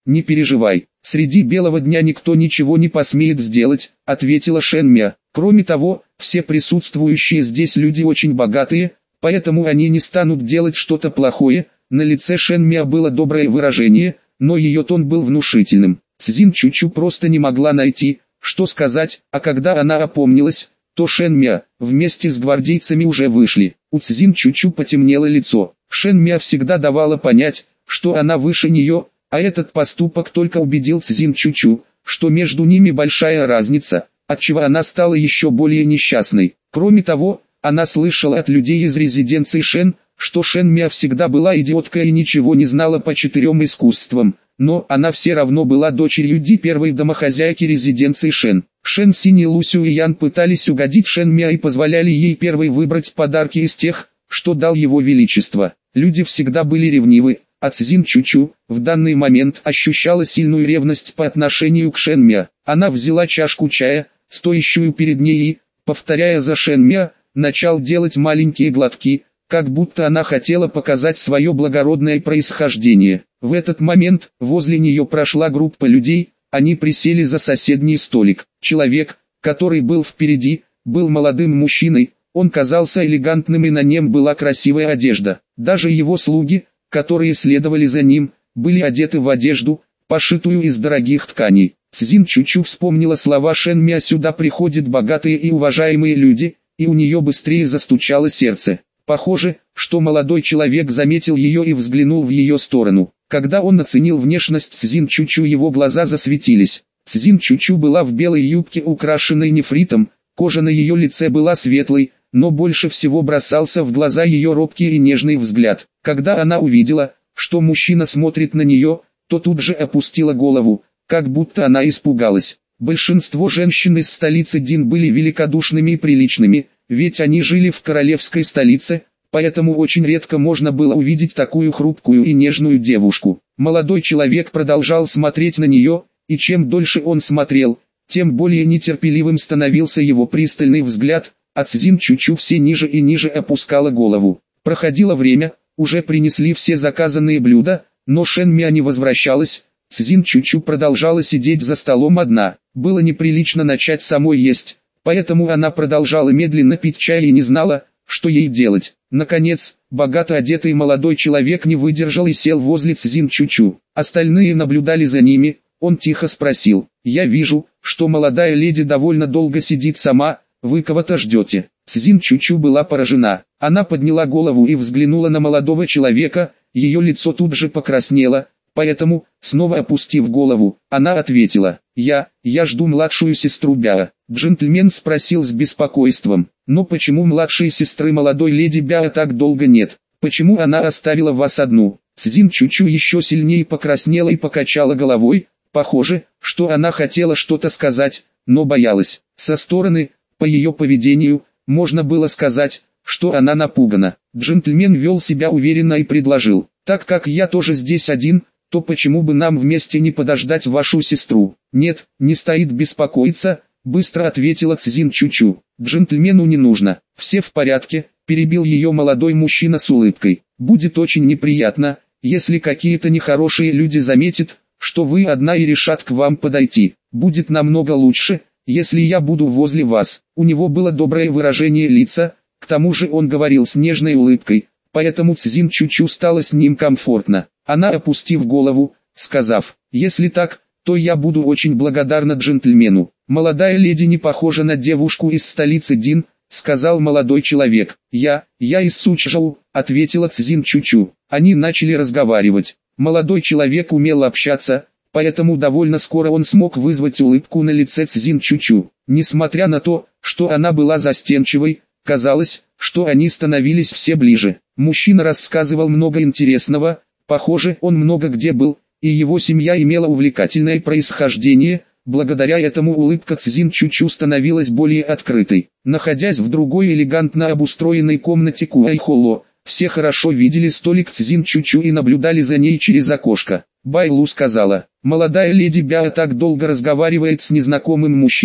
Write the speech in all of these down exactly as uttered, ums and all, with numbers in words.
не переживай, среди белого дня никто ничего не посмеет сделать, ответила Шэн Мя. Кроме того, все присутствующие здесь люди очень богатые, поэтому они не станут делать что-то плохое. На лице Шэн Мя было доброе выражение, но ее тон был внушительным. Цзин Чучу просто не могла найти, что сказать, а когда она опомнилась, то Шэн Мя вместе с гвардейцами уже вышли. У Цзин Чучу потемнело лицо. Шэн Мя всегда давала понять, что она выше нее, а этот поступок только убедил Цзин Чучу, что между ними большая разница, отчего она стала еще более несчастной. Кроме того, она слышала от людей из резиденции Шэн, что Шэн Мя всегда была идиоткой и ничего не знала по четырем искусствам, но она все равно была дочерью Ди, первой домохозяйки резиденции Шэн. Шэн Синь и Лусю и Ян пытались угодить Шэн Мя и позволяли ей первой выбрать подарки из тех, что дал его величество. Люди всегда были ревнивы, а Цзин Чучу в данный момент ощущала сильную ревность по отношению к Шэн Мя. Она взяла чашку чая, стоящую перед ней и, повторяя за Шэн Мя, начал делать маленькие глотки, как будто она хотела показать свое благородное происхождение. В этот момент возле нее прошла группа людей, они присели за соседний столик. Человек, который был впереди, был молодым мужчиной, он казался элегантным и на нем была красивая одежда. Даже его слуги, которые следовали за ним, были одеты в одежду, пошитую из дорогих тканей. Цзин Чучу вспомнила слова Шэн Мя: «Сюда приходят богатые и уважаемые люди», и у нее быстрее застучало сердце. Похоже, что молодой человек заметил ее и взглянул в ее сторону. Когда он оценил внешность Цзин Чучу, его глаза засветились. Цзин Чучу была в белой юбке, украшенной нефритом, кожа на ее лице была светлой, но больше всего бросался в глаза ее робкий и нежный взгляд. Когда она увидела, что мужчина смотрит на нее, то тут же опустила голову, как будто она испугалась. Большинство женщин из столицы Дин были великодушными и приличными, ведь они жили в королевской столице, поэтому очень редко можно было увидеть такую хрупкую и нежную девушку. Молодой человек продолжал смотреть на нее, и чем дольше он смотрел, тем более нетерпеливым становился его пристальный взгляд, а Цзин Чучу все ниже и ниже опускала голову. Проходило время, уже принесли все заказанные блюда, но Шэн Мя не возвращалась. Цзин Чучу продолжала сидеть за столом одна. Было неприлично начать самой есть, поэтому она продолжала медленно пить чай и не знала, что ей делать. Наконец, богато одетый молодой человек не выдержал и сел возле Цзин Чучу. Остальные наблюдали за ними. Он тихо спросил: «Я вижу, что молодая леди довольно долго сидит сама, вы кого-то ждете?» Цзин Чучу была поражена. Она подняла голову и взглянула на молодого человека, ее лицо тут же покраснело. Поэтому, снова опустив голову, она ответила: «Я, я жду младшую сестру Бяо». Джентльмен спросил с беспокойством: «Но почему младшей сестры молодой леди Бяо так долго нет? Почему она оставила вас одну?» Цзин Чучу еще сильнее покраснела и покачала головой. Похоже, что она хотела что-то сказать, но боялась. Со стороны, по ее поведению, можно было сказать, что она напугана. Джентльмен вел себя уверенно и предложил: «Так как я тоже здесь один, то почему бы нам вместе не подождать вашу сестру?» «Нет, не стоит беспокоиться», — быстро ответила Цзин Чучу. «Джентльмену не нужно, все в порядке», — перебил ее молодой мужчина с улыбкой. «Будет очень неприятно, если какие-то нехорошие люди заметят, что вы одна и решат к вам подойти. Будет намного лучше, если я буду возле вас». У него было доброе выражение лица, к тому же он говорил с нежной улыбкой, поэтому Цзин Чучу стало с ним комфортно. Она, опустив голову, сказав: «Если так, то я буду очень благодарна джентльмену». «Молодая леди не похожа на девушку из столицы Дин», — сказал молодой человек. «Я, я из Сучжоу», — ответила Цзин Чучу. Они начали разговаривать. Молодой человек умел общаться, поэтому довольно скоро он смог вызвать улыбку на лице Цзин Чучу. Несмотря на то, что она была застенчивой, казалось, что они становились все ближе. Мужчина рассказывал много интересного. Похоже, он много где был, и его семья имела увлекательное происхождение. Благодаря этому улыбка Цзин Чучу становилась более открытой. Находясь в другой элегантно обустроенной комнате Куайхоло, все хорошо видели столик Цзин Чучу и наблюдали за ней через окошко. Байлу сказала: «Молодая леди Бяо так долго разговаривает с незнакомым мужчиной,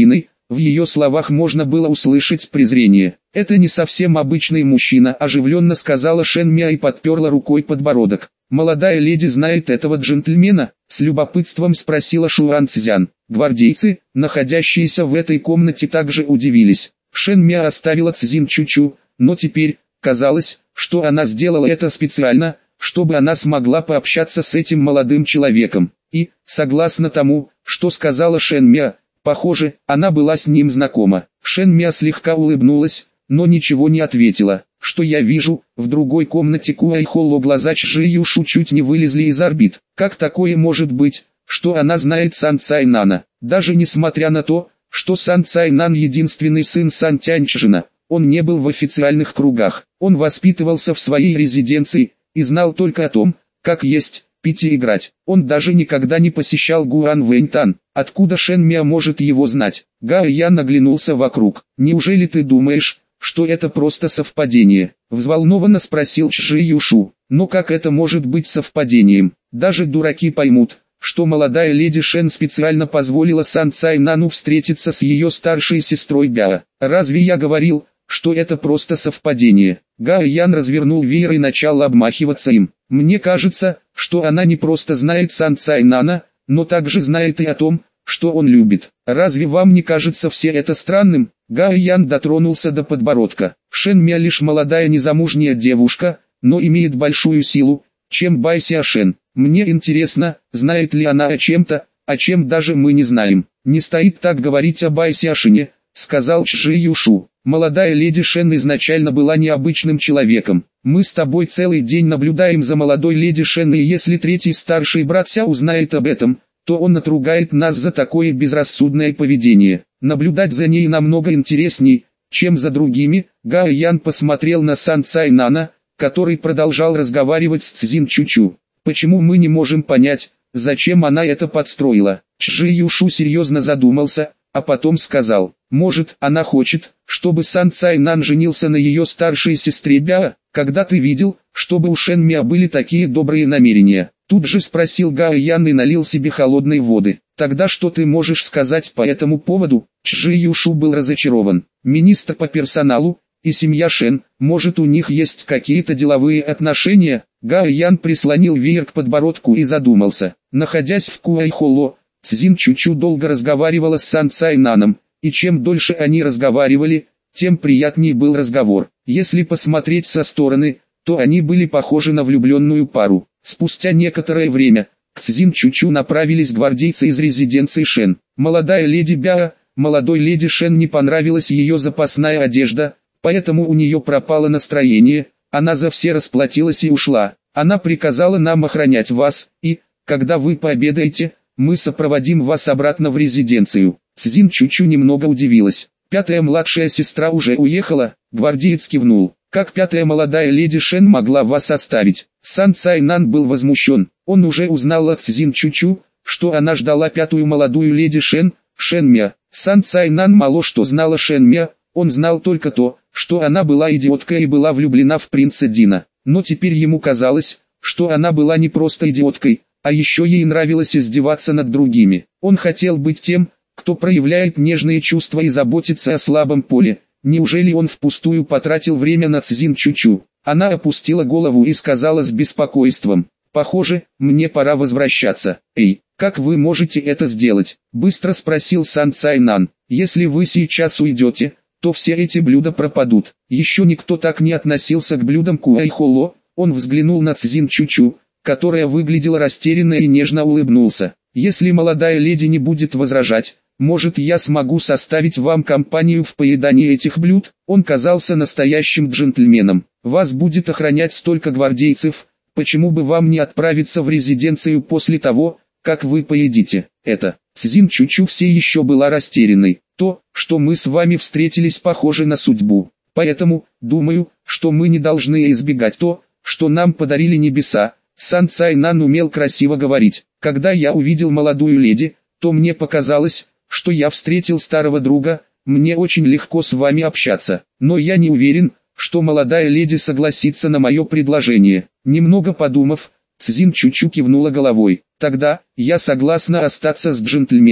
в ее словах можно было услышать презрение. «Это не совсем обычный мужчина», – оживленно сказала Шен Мя и подперла рукой подбородок. «Молодая леди знает этого джентльмена?» – с любопытством спросила Шуан Цзян. Гвардейцы, находящиеся в этой комнате, также удивились. Шен Мя оставила Цзин Чучу, но теперь, казалось, что она сделала это специально, чтобы она смогла пообщаться с этим молодым человеком. И, согласно тому, что сказала Шен Мя, похоже, она была с ним знакома. Шен Мя слегка улыбнулась, но ничего не ответила. «Что я вижу?» В другой комнате Куайхоло глаза Чжи Юшу чуть не вылезли из орбит. Как такое может быть, что она знает Сан Цайнана? Даже несмотря на то, что Сан Цайнан единственный сын Сан Тяньчжина, он не был в официальных кругах. Он воспитывался в своей резиденции и знал только о том, как есть, пить и играть. Он даже никогда не посещал Гуан Вэньтан. Откуда Шен Мя может его знать? Гао Ян оглянулся вокруг. «Неужели ты думаешь, что это просто совпадение?» — взволнованно спросил Чжи Юшу. «Но как это может быть совпадением? Даже дураки поймут, что молодая леди Шен специально позволила Сан Цайнану встретиться с ее старшей сестрой Гао. Разве я говорил, что это просто совпадение?» Гао Ян развернул веер и начал обмахиваться им. «Мне кажется, что она не просто знает Сан Цайнана, но также знает и о том, что он любит. Разве вам не кажется все это странным?» Гао Ян дотронулся до подбородка. «Шен Мя лишь молодая незамужняя девушка, но имеет большую силу, чем Бай Сяошен. Мне интересно, знает ли она о чем-то, о чем даже мы не знаем». «Не стоит так говорить о Бай Сяошене», — сказал Чжи Юшу. «Молодая леди Шен изначально была необычным человеком. Мы с тобой целый день наблюдаем за молодой леди Шен, и если третий старший брат Ся узнает об этом, то он отругает нас за такое безрассудное поведение. Наблюдать за ней намного интересней, чем за другими». Гао Ян посмотрел на Сан Цайнана, который продолжал разговаривать с Цзин Чучу. «Почему мы не можем понять, зачем она это подстроила?» Чжи Юшу серьезно задумался, а потом сказал: «Может, она хочет, чтобы Сан Цайнан женился на ее старшей сестре Бяо? Когда ты видел, чтобы у Шен Мя были такие добрые намерения?» Тут же спросил Гао Ян и налил себе холодной воды. «Тогда что ты можешь сказать по этому поводу?» Чжи Юшу был разочарован. «Министр по персоналу и семья Шен, может, у них есть какие-то деловые отношения?» Гао Ян прислонил веер к подбородку и задумался. Находясь в Куайхоло, Цзин Чучу долго разговаривала с Сан Цайнаном, и чем дольше они разговаривали, тем приятнее был разговор. Если посмотреть со стороны, то они были похожи на влюбленную пару. Спустя некоторое время, к Цзин Чучу направились гвардейцы из резиденции Шен. Молодая леди Бяо, молодой леди Шен не понравилась ее запасная одежда, поэтому у нее пропало настроение, она за все расплатилась и ушла. Она приказала нам охранять вас, и, когда вы пообедаете, мы сопроводим вас обратно в резиденцию. Цзин Чучу немного удивилась. «Пятая младшая сестра уже уехала?» Гвардеец кивнул. «Как пятая молодая леди Шен могла вас оставить?» Сан Цайнан был возмущен. Он уже узнал от Цзин Чучу, что она ждала пятую молодую леди Шен, Шен Мя. Сан Цайнан мало что знал о Шен Мя, он знал только то, что она была идиоткой и была влюблена в принца Дина. Но теперь ему казалось, что она была не просто идиоткой, а еще ей нравилось издеваться над другими. Он хотел быть тем, кто проявляет нежные чувства и заботится о слабом поле. Неужели он впустую потратил время на Цзин Чучу? Она опустила голову и сказала с беспокойством: «Похоже, мне пора возвращаться». «Эй, как вы можете это сделать?» — быстро спросил Сан Цайнан. «Если вы сейчас уйдете, то все эти блюда пропадут». Еще никто так не относился к блюдам Куайхоло. Он взглянул на Цзин Чучу, которая выглядела растерянно, и нежно улыбнулся. «Если молодая леди не будет возражать, может, я смогу составить вам компанию в поедании этих блюд?» Он казался настоящим джентльменом. «Вас будет охранять столько гвардейцев, почему бы вам не отправиться в резиденцию после того, как вы поедите это?» Цзин Чучу все еще была растерянной. «То, что мы с вами встретились, похоже на судьбу. Поэтому, думаю, что мы не должны избегать то, что нам подарили небеса». Сан Цайнан умел красиво говорить. «Когда я увидел молодую леди, то мне показалось, что я встретил старого друга. Мне очень легко с вами общаться, но я не уверен, что молодая леди согласится на мое предложение». Немного подумав, Цзин Чучу кивнула головой. «Тогда, я согласна остаться с джентльменом».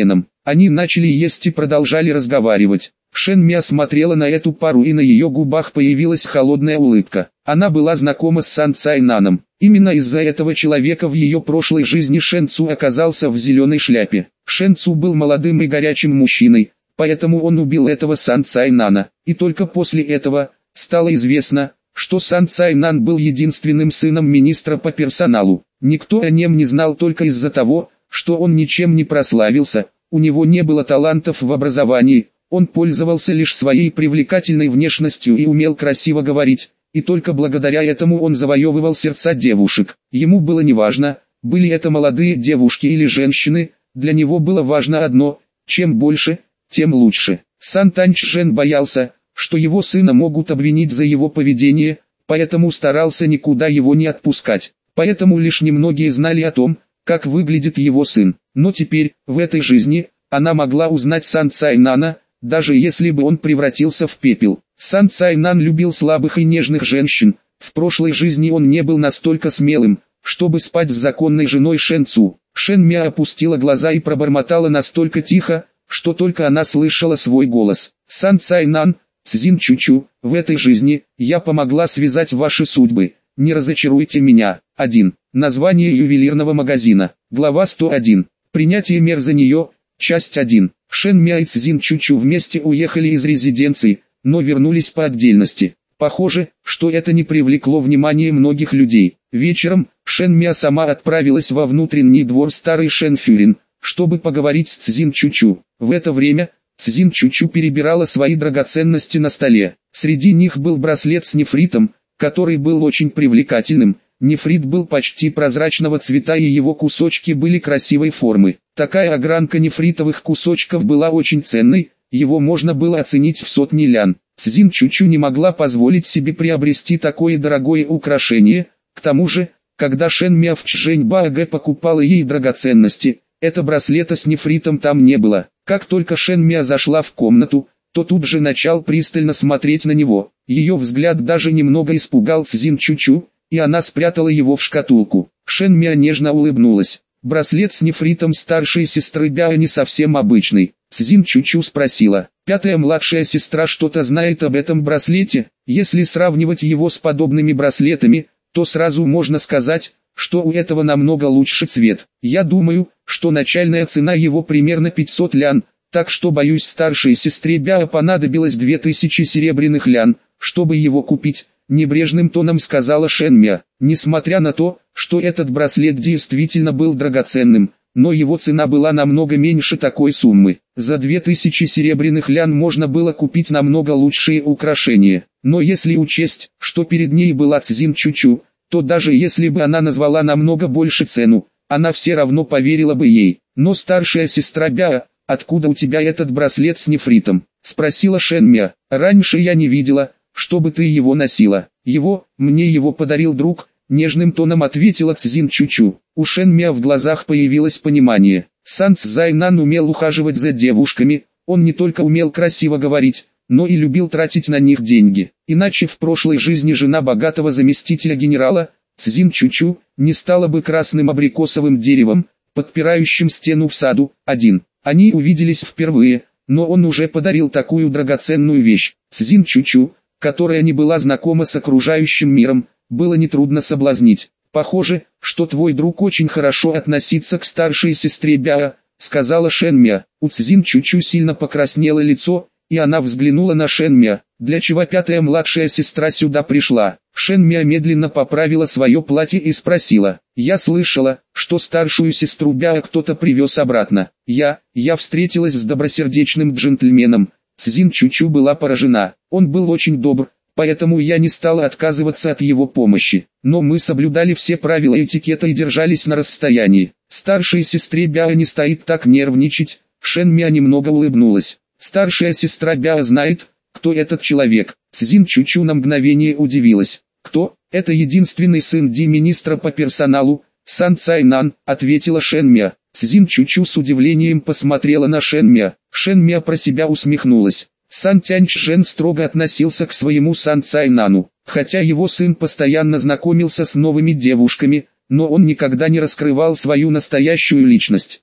Они начали есть и продолжали разговаривать. Шен Мя смотрела на эту пару, и на ее губах появилась холодная улыбка. Она была знакома с Сан Цайнаном. Именно из-за этого человека в ее прошлой жизни Шен Цу оказался в зеленой шляпе. Шен Цу был молодым и горячим мужчиной, поэтому он убил этого Сан Цайнана. И только после этого стало известно, что Сан Цайнан был единственным сыном министра по персоналу. Никто о нем не знал только из-за того, что он ничем не прославился, у него не было талантов в образовании, он пользовался лишь своей привлекательной внешностью и умел красиво говорить, и только благодаря этому он завоевывал сердца девушек. Ему было неважно, были это молодые девушки или женщины, для него было важно одно: чем больше, тем лучше. Сан Таньчжэн боялся, что его сына могут обвинить за его поведение, поэтому старался никуда его не отпускать. Поэтому лишь немногие знали о том, как выглядит его сын. Но теперь, в этой жизни, она могла узнать Сан Цайнана, даже если бы он превратился в пепел. Сан Цайнан любил слабых и нежных женщин. В прошлой жизни он не был настолько смелым, чтобы спать с законной женой Шен Цу. Шен Мя опустила глаза и пробормотала настолько тихо, что только она слышала свой голос. Сан Цайнан, Цзин Чучу, в этой жизни я помогла связать ваши судьбы. Не разочаруйте меня. один. Название ювелирного магазина. Глава сто один. Принятие мер за нее. Часть один. Шен Мя и Цзин Чучу вместе уехали из резиденции, но вернулись по отдельности. Похоже, что это не привлекло внимания многих людей. Вечером, Шен Мя сама отправилась во внутренний двор старой Шен Фюрин, чтобы поговорить с Цзин Чучу. В это время, Цзин Чучу перебирала свои драгоценности на столе. Среди них был браслет с нефритом, который был очень привлекательным. Нефрит был почти прозрачного цвета, и его кусочки были красивой формы. Такая огранка нефритовых кусочков была очень ценной, его можно было оценить в сотни лян. Цзин Чучу не могла позволить себе приобрести такое дорогое украшение. К тому же, когда Шен Мя в Чжэньбаагэ покупала ей драгоценности, это браслета с нефритом там не было. Как только Шен Мя зашла в комнату, то тут же начал пристально смотреть на него. Ее взгляд даже немного испугал Цзин Чучу, и она спрятала его в шкатулку. Шен Мя нежно улыбнулась. Браслет с нефритом старшей сестры Бяо не совсем обычный. Цзин Чучу спросила: «Пятая младшая сестра что-то знает об этом браслете?» Если сравнивать его с подобными браслетами, то сразу можно сказать, что у этого намного лучше цвет. Я думаю, что начальная цена его примерно пятьсот лян, так что боюсь, старшей сестре Бяо понадобилось две тысячи серебряных лян, чтобы его купить. Небрежным тоном сказала Шен Мя. Несмотря на то, что этот браслет действительно был драгоценным, но его цена была намного меньше такой суммы. За две тысячи серебряных лян можно было купить намного лучшие украшения. Но если учесть, что перед ней была Цзин Чучу, то даже если бы она назвала намного больше цену, она все равно поверила бы ей. «Но старшая сестра Бяо, откуда у тебя этот браслет с нефритом?» — спросила Шен Мя. «Раньше я не видела, чтобы ты его носила. Его, мне его подарил друг», — нежным тоном ответила Цзин Чучу. У Шен Мя в глазах появилось понимание. Сан Цзайнан умел ухаживать за девушками, он не только умел красиво говорить, но и любил тратить на них деньги. Иначе в прошлой жизни жена богатого заместителя генерала, Цзин Чучу, не стала бы красным абрикосовым деревом, подпирающим стену в саду. один. Они увиделись впервые, но он уже подарил такую драгоценную вещь. Цзин Чучу, которая не была знакома с окружающим миром, было нетрудно соблазнить. «Похоже, что твой друг очень хорошо относится к старшей сестре Бяо», — сказала Шен Мя. У Цзин Чучу сильно покраснело лицо, и она взглянула на Шен Мя. «Для чего пятая младшая сестра сюда пришла?» Шен Мя медленно поправила свое платье и спросила: «Я слышала, что старшую сестру Бяо кто-то привез обратно. Я, я встретилась с добросердечным джентльменом». Цзин Чучу была поражена. Он был очень добр, поэтому я не стала отказываться от его помощи. Но мы соблюдали все правила этикета и держались на расстоянии. Старшей сестре Бяо не стоит так нервничать. Шен Мя немного улыбнулась. Старшая сестра Бяо знает, кто этот человек. Цзин Чучу на мгновение удивилась. «Кто?» «Это единственный сын Ди министра по персоналу, Сан Цайнан», — ответила Шен Мя. Цзин Чучу с удивлением посмотрела на Шен Мя. Шен Мя про себя усмехнулась. Сан Тяньчжэн строго относился к своему Сан Цайнану. Хотя его сын постоянно знакомился с новыми девушками, но он никогда не раскрывал свою настоящую личность.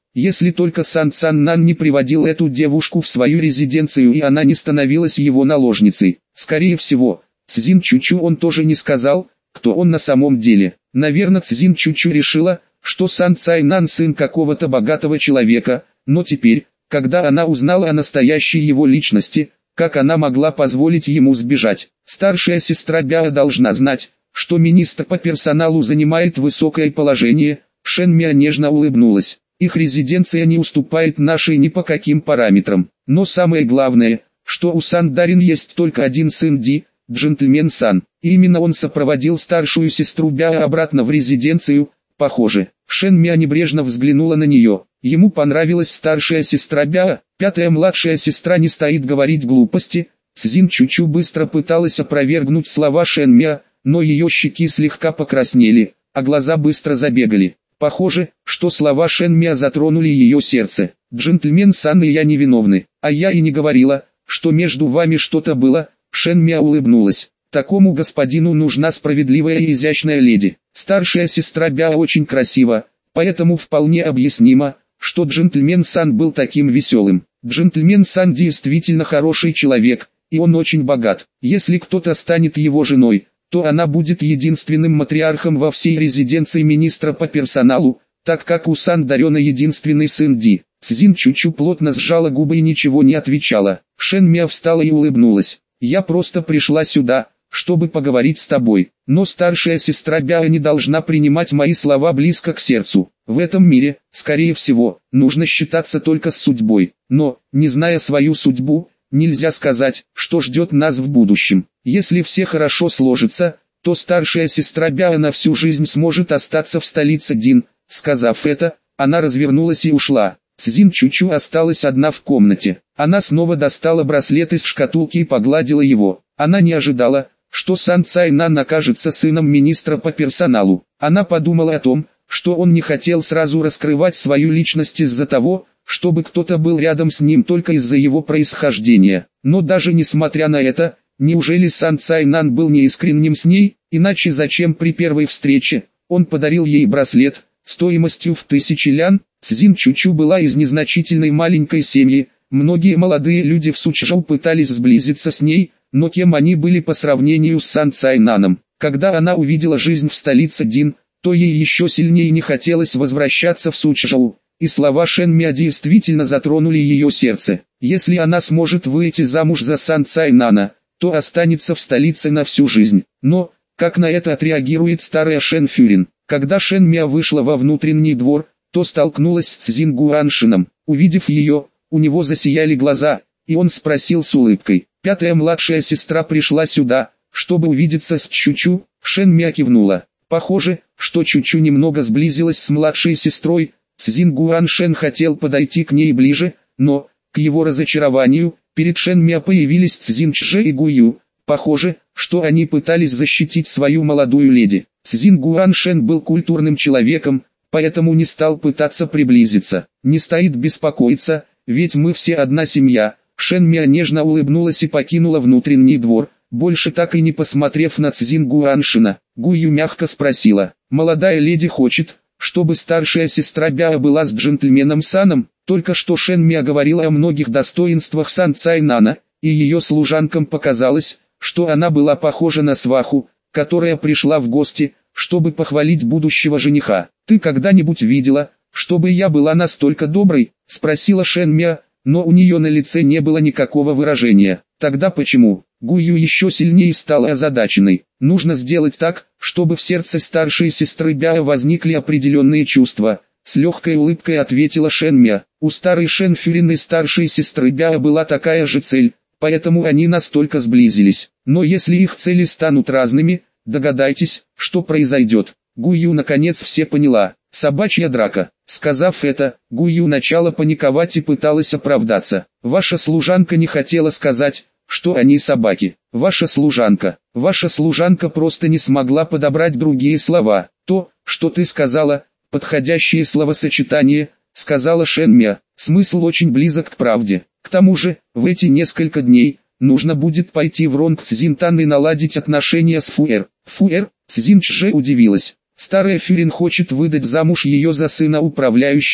если только Сан Цаннан не приводил эту девушку в свою резиденцию и она не становилась его наложницей. Скорее всего, Цзин Чучу он тоже не сказал, кто он на самом деле. Наверное, Цзин Чучу решила, что Сан Цайнан сын какого-то богатого человека, но теперь, когда она узнала о настоящей его личности, как она могла позволить ему сбежать? Старшая сестра Бяо должна знать, что министр по персоналу занимает высокое положение. Шэн Мя нежно улыбнулась. Их резиденция не уступает нашей ни по каким параметрам. Но самое главное, что у Сан Дарин есть только один сын Ди, джентльмен Сан. И именно он сопроводил старшую сестру Бяо обратно в резиденцию. Похоже, Шэн Мя небрежно взглянула на нее. Ему понравилась старшая сестра Бяо, пятая младшая сестра не стоит говорить глупости. Цзин Чучу быстро пыталась опровергнуть слова Шэн Мя, но ее щеки слегка покраснели, а глаза быстро забегали. Похоже, что слова Шэн Мя затронули ее сердце. «Джентльмен Сан и я невиновны, а я и не говорила, что между вами что-то было». Шэн Мя улыбнулась. «Такому господину нужна справедливая и изящная леди. Старшая сестра Бяо очень красива, поэтому вполне объяснимо, что джентльмен Сан был таким веселым. Джентльмен Сан действительно хороший человек, и он очень богат. Если кто-то станет его женой, то она будет единственным матриархом во всей резиденции министра по персоналу, так как у Сан Дарена единственный сын Ди». Цзин Чучу плотно сжала губы и ничего не отвечала. Шэн Мя встала и улыбнулась. «Я просто пришла сюда, чтобы поговорить с тобой, но старшая сестра Бяо не должна принимать мои слова близко к сердцу. В этом мире, скорее всего, нужно считаться только с судьбой, но, не зная свою судьбу, нельзя сказать, что ждет нас в будущем. Если все хорошо сложится, то старшая сестра Бяо на всю жизнь сможет остаться в столице Дин». Сказав это, она развернулась и ушла. Цзин Чучу осталась одна в комнате. Она снова достала браслет из шкатулки и погладила его. Она не ожидала, что Сан Цайнан окажется сыном министра по персоналу. Она подумала о том, что он не хотел сразу раскрывать свою личность из-за того, чтобы кто-то был рядом с ним только из-за его происхождения. Но даже несмотря на это, неужели Сан Цайнан был неискренним с ней, иначе зачем при первой встрече он подарил ей браслет стоимостью в тысячи лян? Цзин Чучу была из незначительной маленькой семьи, многие молодые люди в Сучжоу пытались сблизиться с ней, но кем они были по сравнению с Сан Цайнаном? Когда она увидела жизнь в столице Дин, то ей еще сильнее не хотелось возвращаться в Сучжоу, и слова Шэн Мя действительно затронули ее сердце. Если она сможет выйти замуж за Сан Цайнана, то останется в столице на всю жизнь. Но, как на это отреагирует старая Шэн Фюрин? Когда Шэн Мя вышла во внутренний двор, то столкнулась с Цзин Гуаншином. Увидев ее, у него засияли глаза, и он спросил с улыбкой: «Пятая младшая сестра пришла сюда, чтобы увидеться с Чучу?» Шэн Мя кивнула. Похоже, что Чучу немного сблизилась с младшей сестрой. Цзин Гуаншин хотел подойти к ней ближе, но, к его разочарованию, перед Шэн Мя появились Цзин Чже и Гую. Похоже, что они пытались защитить свою молодую леди. Цзин Гуаншин был культурным человеком, поэтому не стал пытаться приблизиться. «Не стоит беспокоиться, ведь мы все одна семья». Шэн Мя нежно улыбнулась и покинула внутренний двор, больше так и не посмотрев на Цзин Гуаншина. Гую мягко спросила: «Молодая леди хочет, чтобы старшая сестра Бяо была с джентльменом Саном?» Только что Шэн Мя говорила о многих достоинствах Сан Цайнана, и ее служанкам показалось, что она была похожа на сваху, которая пришла в гости, чтобы похвалить будущего жениха. «Ты когда-нибудь видела, чтобы я была настолько доброй?» — спросила Шэн Мя, но у нее на лице не было никакого выражения. «Тогда почему?» Гую еще сильнее стала озадаченной. «Нужно сделать так, чтобы в сердце старшей сестры Бяо возникли определенные чувства», — с легкой улыбкой ответила Шэн Мя. У старой Шэн Фюрин и старшей сестры Бяо была такая же цель, поэтому они настолько сблизились. Но если их цели станут разными, догадайтесь, что произойдет. Гую наконец все поняла. Собачья драка. Сказав это, Гую начала паниковать и пыталась оправдаться. «Ваша служанка не хотела сказать, что они собаки. Ваша служанка. Ваша служанка просто не смогла подобрать другие слова. То, что ты сказала, подходящее словосочетание», — сказала Шэн Мя. «Смысл очень близок к правде. К тому же, в эти несколько дней нужно будет пойти в Ронг Цзинтан и наладить отношения с Фуэр». «Фуэр?» — Цзин Чже удивилась. «Старая Фюрин хочет выдать замуж ее за сына управляющего,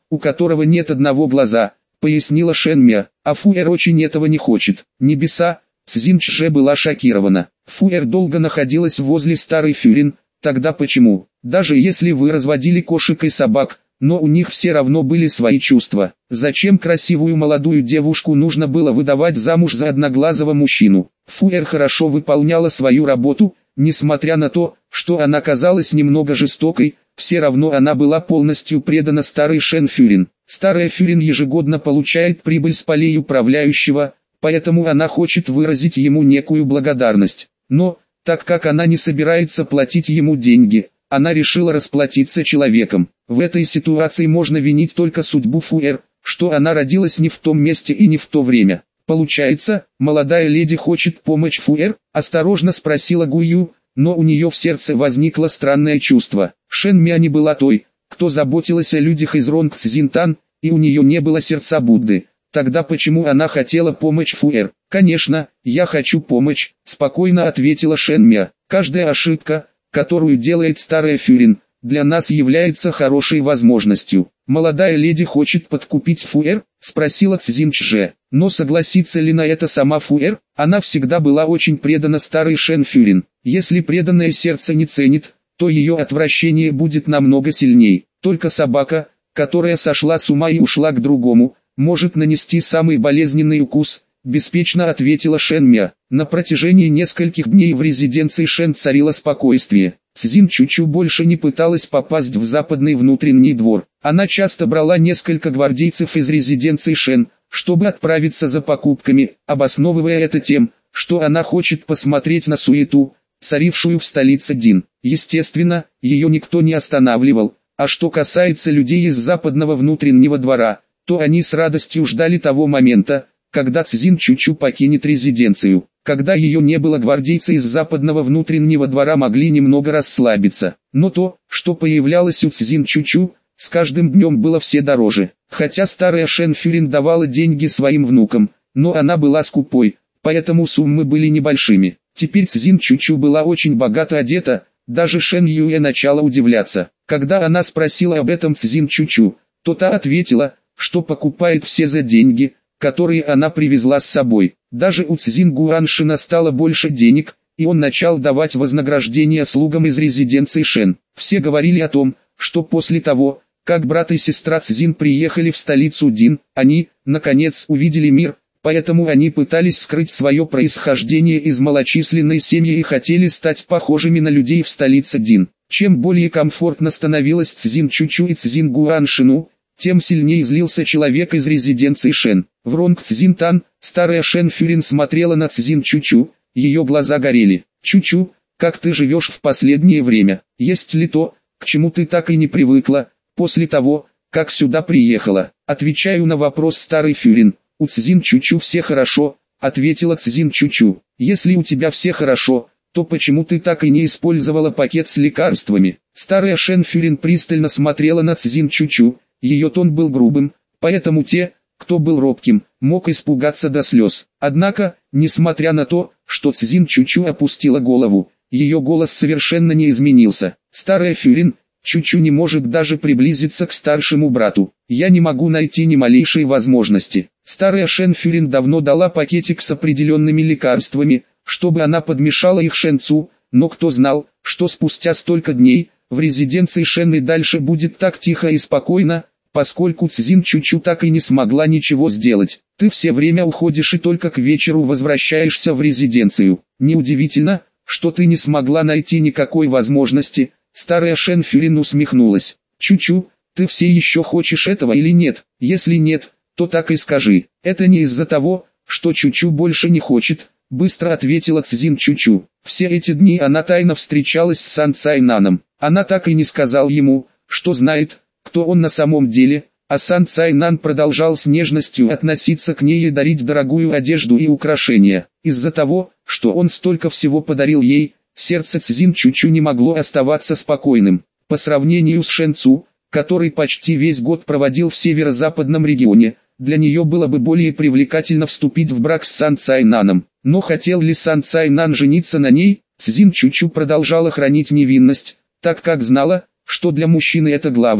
у которого нет одного глаза, пояснила Шэнмя, а Фуэр очень этого не хочет. Небеса, Цзин Чже была шокирована. Фуэр долго находилась возле старой Фюрин, тогда почему? Даже если вы разводили кошек и собак, но у них все равно были свои чувства. Зачем красивую молодую девушку нужно было выдавать замуж за одноглазого мужчину? Фуэр хорошо выполняла свою работу, несмотря на то, что она казалась немного жестокой, все равно она была полностью предана старой Шэн Фюрин. Старая Фюрин ежегодно получает прибыль с полей управляющего, поэтому она хочет выразить ему некую благодарность. Но, так как она не собирается платить ему деньги, она решила расплатиться человеком. В этой ситуации можно винить только судьбу Фуэр, что она родилась не в том месте и не в то время. Получается, молодая леди хочет помочь Фуэр? Осторожно спросила Гую, но у нее в сердце возникло странное чувство. Шэн Мя не была той, кто заботилась о людях из Ронг Цзинтан, и у нее не было сердца Будды. Тогда почему она хотела помочь Фуэр? Конечно, я хочу помочь, спокойно ответила Шэн Мя. Каждая ошибка, которую делает старая Фюрин, для нас является хорошей возможностью. Молодая леди хочет подкупить Фуэр? Спросила Цзин Чже. Но согласится ли на это сама Фуэр? Она всегда была очень предана старой Шэн Фюрин. Если преданное сердце не ценит, то ее отвращение будет намного сильней. Только собака, которая сошла с ума и ушла к другому, может нанести самый болезненный укус, беспечно ответила Шэн Мя. На протяжении нескольких дней в резиденции Шэн царило спокойствие. Цзин Чучу больше не пыталась попасть в западный внутренний двор. Она часто брала несколько гвардейцев из резиденции Шэн, чтобы отправиться за покупками, обосновывая это тем, что она хочет посмотреть на суету, царившую в столице Дин. Естественно, ее никто не останавливал, а что касается людей из западного внутреннего двора, то они с радостью ждали того момента, когда Цзин Чучу покинет резиденцию. Когда ее не было, гвардейцы из западного внутреннего двора могли немного расслабиться. Но то, что появлялось у Цзин Чучу, с каждым днем было все дороже. Хотя старая Шэн Фюрин давала деньги своим внукам, но она была скупой, поэтому суммы были небольшими. Теперь Цзин Чучу была очень богато одета, даже Шэн Юэ начала удивляться. Когда она спросила об этом Цзин Чучу, то та ответила, что покупает все за деньги, которые она привезла с собой. Даже у Цзин Гуаншина стало больше денег, и он начал давать вознаграждение слугам из резиденции Шэн. Все говорили о том, что после того, как брат и сестра Цзин приехали в столицу Дин, они, наконец, увидели мир, поэтому они пытались скрыть свое происхождение из малочисленной семьи и хотели стать похожими на людей в столице Дин. Чем более комфортно становилась Цзин Чучу и Цзин Гуаншину, тем сильнее злился человек из резиденции Шэн. В Ронг Цзинтан, старая Шэн Фюрин смотрела на Цзин Чучу, ее глаза горели. «Чучу, как ты живешь в последнее время? Есть ли то, к чему ты так и не привыкла, после того, как сюда приехала?» Отвечаю на вопрос старой Фюрин. «У Цзин Чучу все хорошо», ответила Цзин Чучу. «Если у тебя все хорошо, то почему ты так и не использовала пакет с лекарствами?» Старая Шэн Фюрин пристально смотрела на Цзин Чучу. Ее тон был грубым, поэтому те, кто был робким, мог испугаться до слез. Однако, несмотря на то, что Цзин Чучу опустила голову, ее голос совершенно не изменился. Старая Фюрин, Чучу не может даже приблизиться к старшему брату. Я не могу найти ни малейшей возможности. Старая Шэн Фюрин давно дала пакетик с определенными лекарствами, чтобы она подмешала их Шэнцу, но кто знал, что спустя столько дней, в резиденции Шэн и дальше будет так тихо и спокойно, поскольку Цзин Чучу так и не смогла ничего сделать. Ты все время уходишь и только к вечеру возвращаешься в резиденцию. Неудивительно, что ты не смогла найти никакой возможности. Старая Шэн Фюрин усмехнулась. Чучу, ты все еще хочешь этого или нет? Если нет, то так и скажи. Это не из-за того, что Чучу больше не хочет, быстро ответила Цзин Чучу. Все эти дни она тайно встречалась с Сан Цайнаном. Она так и не сказал ему, что знает, кто он на самом деле, а Сан Цайнан продолжал с нежностью относиться к ней и дарить дорогую одежду и украшения. Из-за того, что он столько всего подарил ей, сердце Цзин Чучу не могло оставаться спокойным. По сравнению с Шэнцу, который почти весь год проводил в северо-западном регионе, для нее было бы более привлекательно вступить в брак с Сан Цайнаном. Но хотел ли Сан Цайнан жениться на ней? Цзин Чучу продолжала хранить невинность, так как знала, что для мужчины это главное.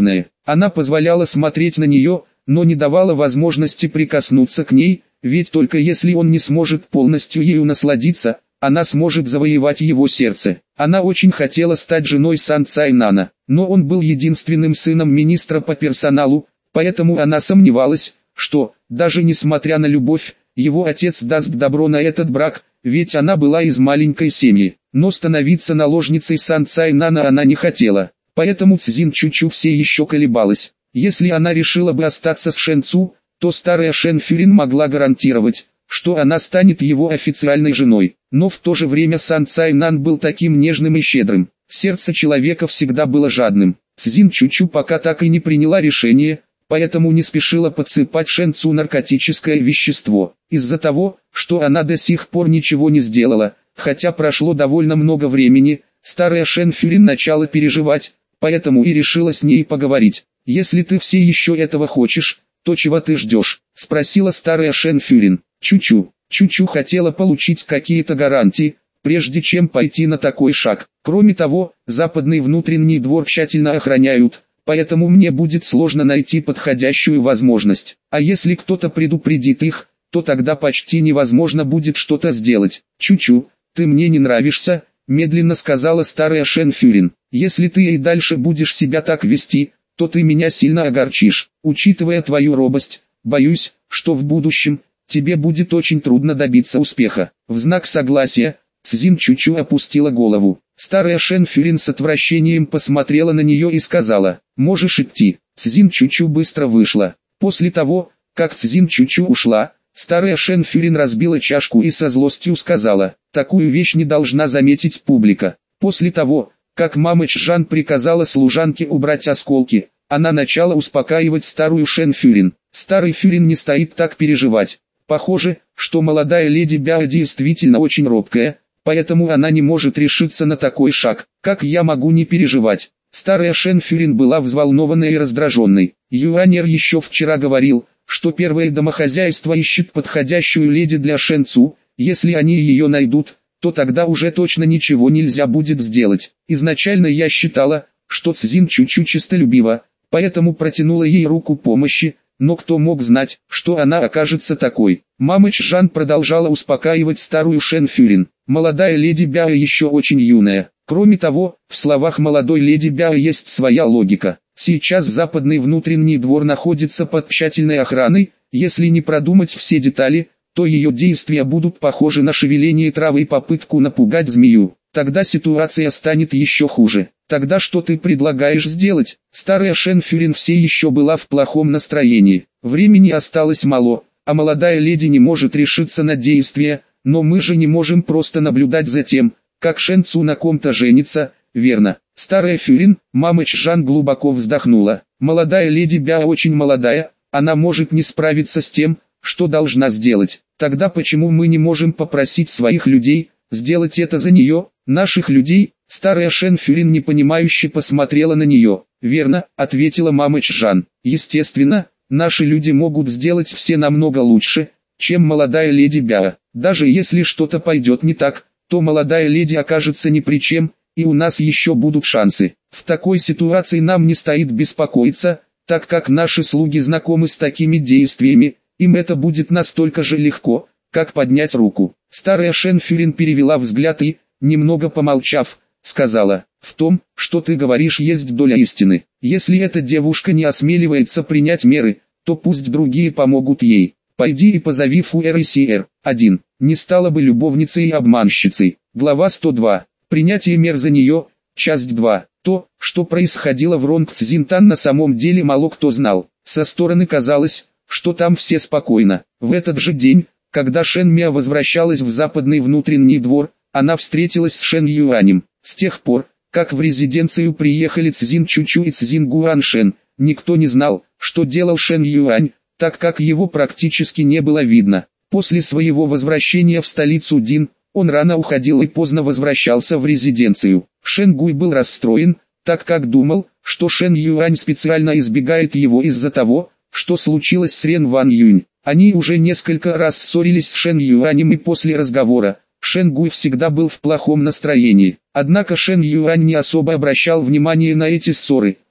Она позволяла смотреть на нее, но не давала возможности прикоснуться к ней, ведь только если он не сможет полностью ею насладиться, она сможет завоевать его сердце. Она очень хотела стать женой Сан Цайнана, но он был единственным сыном министра по персоналу, поэтому она сомневалась, что, даже несмотря на любовь, его отец даст добро на этот брак, ведь она была из маленькой семьи. Но становиться наложницей Сан Цайнана она не хотела, поэтому Цзин Чучу все еще колебалась. Если она решила бы остаться с Шэн Цу, то старая Шэн Фюрин могла гарантировать, что она станет его официальной женой. Но в то же время Сан Цайнан был таким нежным и щедрым. Сердце человека всегда было жадным. Цзин Чучу пока так и не приняла решение, поэтому не спешила подсыпать Шэн Цу наркотическое вещество. Из-за того, что она до сих пор ничего не сделала, хотя прошло довольно много времени, старая Шэн Фюрин начала переживать, поэтому и решила с ней поговорить. «Если ты все еще этого хочешь, то чего ты ждешь?» – спросила старая Шэн Фюрин. Чучу. Чучу хотела получить какие-то гарантии, прежде чем пойти на такой шаг. Кроме того, западный внутренний двор тщательно охраняют, поэтому мне будет сложно найти подходящую возможность. А если кто-то предупредит их, то тогда почти невозможно будет что-то сделать. Чучу, ты мне не нравишься, медленно сказала старая Шэн Фюрин. Если ты и дальше будешь себя так вести, то ты меня сильно огорчишь. Учитывая твою робость, боюсь, что в будущем тебе будет очень трудно добиться успеха. В знак согласия, Цзин Чучу опустила голову. Старая Шэн Фюрин с отвращением посмотрела на нее и сказала: «Можешь идти». Цзин Чучу быстро вышла. После того, как Цзин Чучу ушла, старая Шэн Фюрин разбила чашку и со злостью сказала: «Такую вещь не должна заметить публика». После того, как мама Чжан приказала служанке убрать осколки, она начала успокаивать старую Шэн Фюрин. Старый Фюрин не стоит так переживать. Похоже, что молодая леди Бяо действительно очень робкая, поэтому она не может решиться на такой шаг. Как я могу не переживать? Старая Шэн Фюрин была взволнованной и раздраженной. Юанер еще вчера говорил, что первое домохозяйство ищет подходящую леди для Шэн Цу. Если они ее найдут, то тогда уже точно ничего нельзя будет сделать. Изначально я считала, что Цзин Чучу честолюбива, поэтому протянула ей руку помощи, но кто мог знать, что она окажется такой. Мама Чжан продолжала успокаивать старую Шэн Фюрин. Молодая леди Бяо еще очень юная. Кроме того, в словах молодой леди Бяо есть своя логика. Сейчас западный внутренний двор находится под тщательной охраной, если не продумать все детали, то ее действия будут похожи на шевеление травы и попытку напугать змею. Тогда ситуация станет еще хуже. Тогда что ты предлагаешь сделать? Старая Шэн Фюрин все еще была в плохом настроении. Времени осталось мало, а молодая леди не может решиться на действия, но мы же не можем просто наблюдать за тем, как Шэн Цу на ком-то женится, верно? Старая Фюрин, мама Чжан глубоко вздохнула. Молодая леди Бяо очень молодая, она может не справиться с тем, что должна сделать. Тогда почему мы не можем попросить своих людей сделать это за нее, наших людей? Старая Шэн Фюрин непонимающе посмотрела на нее. «Верно», — ответила мама Чжан. «Естественно, наши люди могут сделать все намного лучше, чем молодая леди Бяо. Даже если что-то пойдет не так, то молодая леди окажется ни при чем, и у нас еще будут шансы. В такой ситуации нам не стоит беспокоиться, так как наши слуги знакомы с такими действиями, им это будет настолько же легко, как поднять руку». Старая Шэн Фюрин перевела взгляд и, немного помолчав, сказала: «В том, что ты говоришь, есть доля истины. Если эта девушка не осмеливается принять меры, то пусть другие помогут ей. Пойди и позови Фуэр и Сиэр. один. Не стала бы любовницей и обманщицей». Глава сто два. Принятие мер за нее. Часть два. То, что происходило в Ронгцзинтан, на самом деле мало кто знал. Со стороны казалось, что там все спокойно. В этот же день, когда Шэн Мя возвращалась в западный внутренний двор, она встретилась с Шэн Юанем. С тех пор, как в резиденцию приехали Цзин Чучу и Цзин Гуаншэн, никто не знал, что делал Шэн Юань, так как его практически не было видно. После своего возвращения в столицу Дин, он рано уходил и поздно возвращался в резиденцию. Шэн Гуй был расстроен, так как думал, что Шэн Юань специально избегает его из-за того, что случилось с Рен Ван Юнь. Они уже несколько раз ссорились с Шэн Юанем, и после разговора Шэн Гуй всегда был в плохом настроении. Однако Шэн Юань не особо обращал внимание на эти ссоры.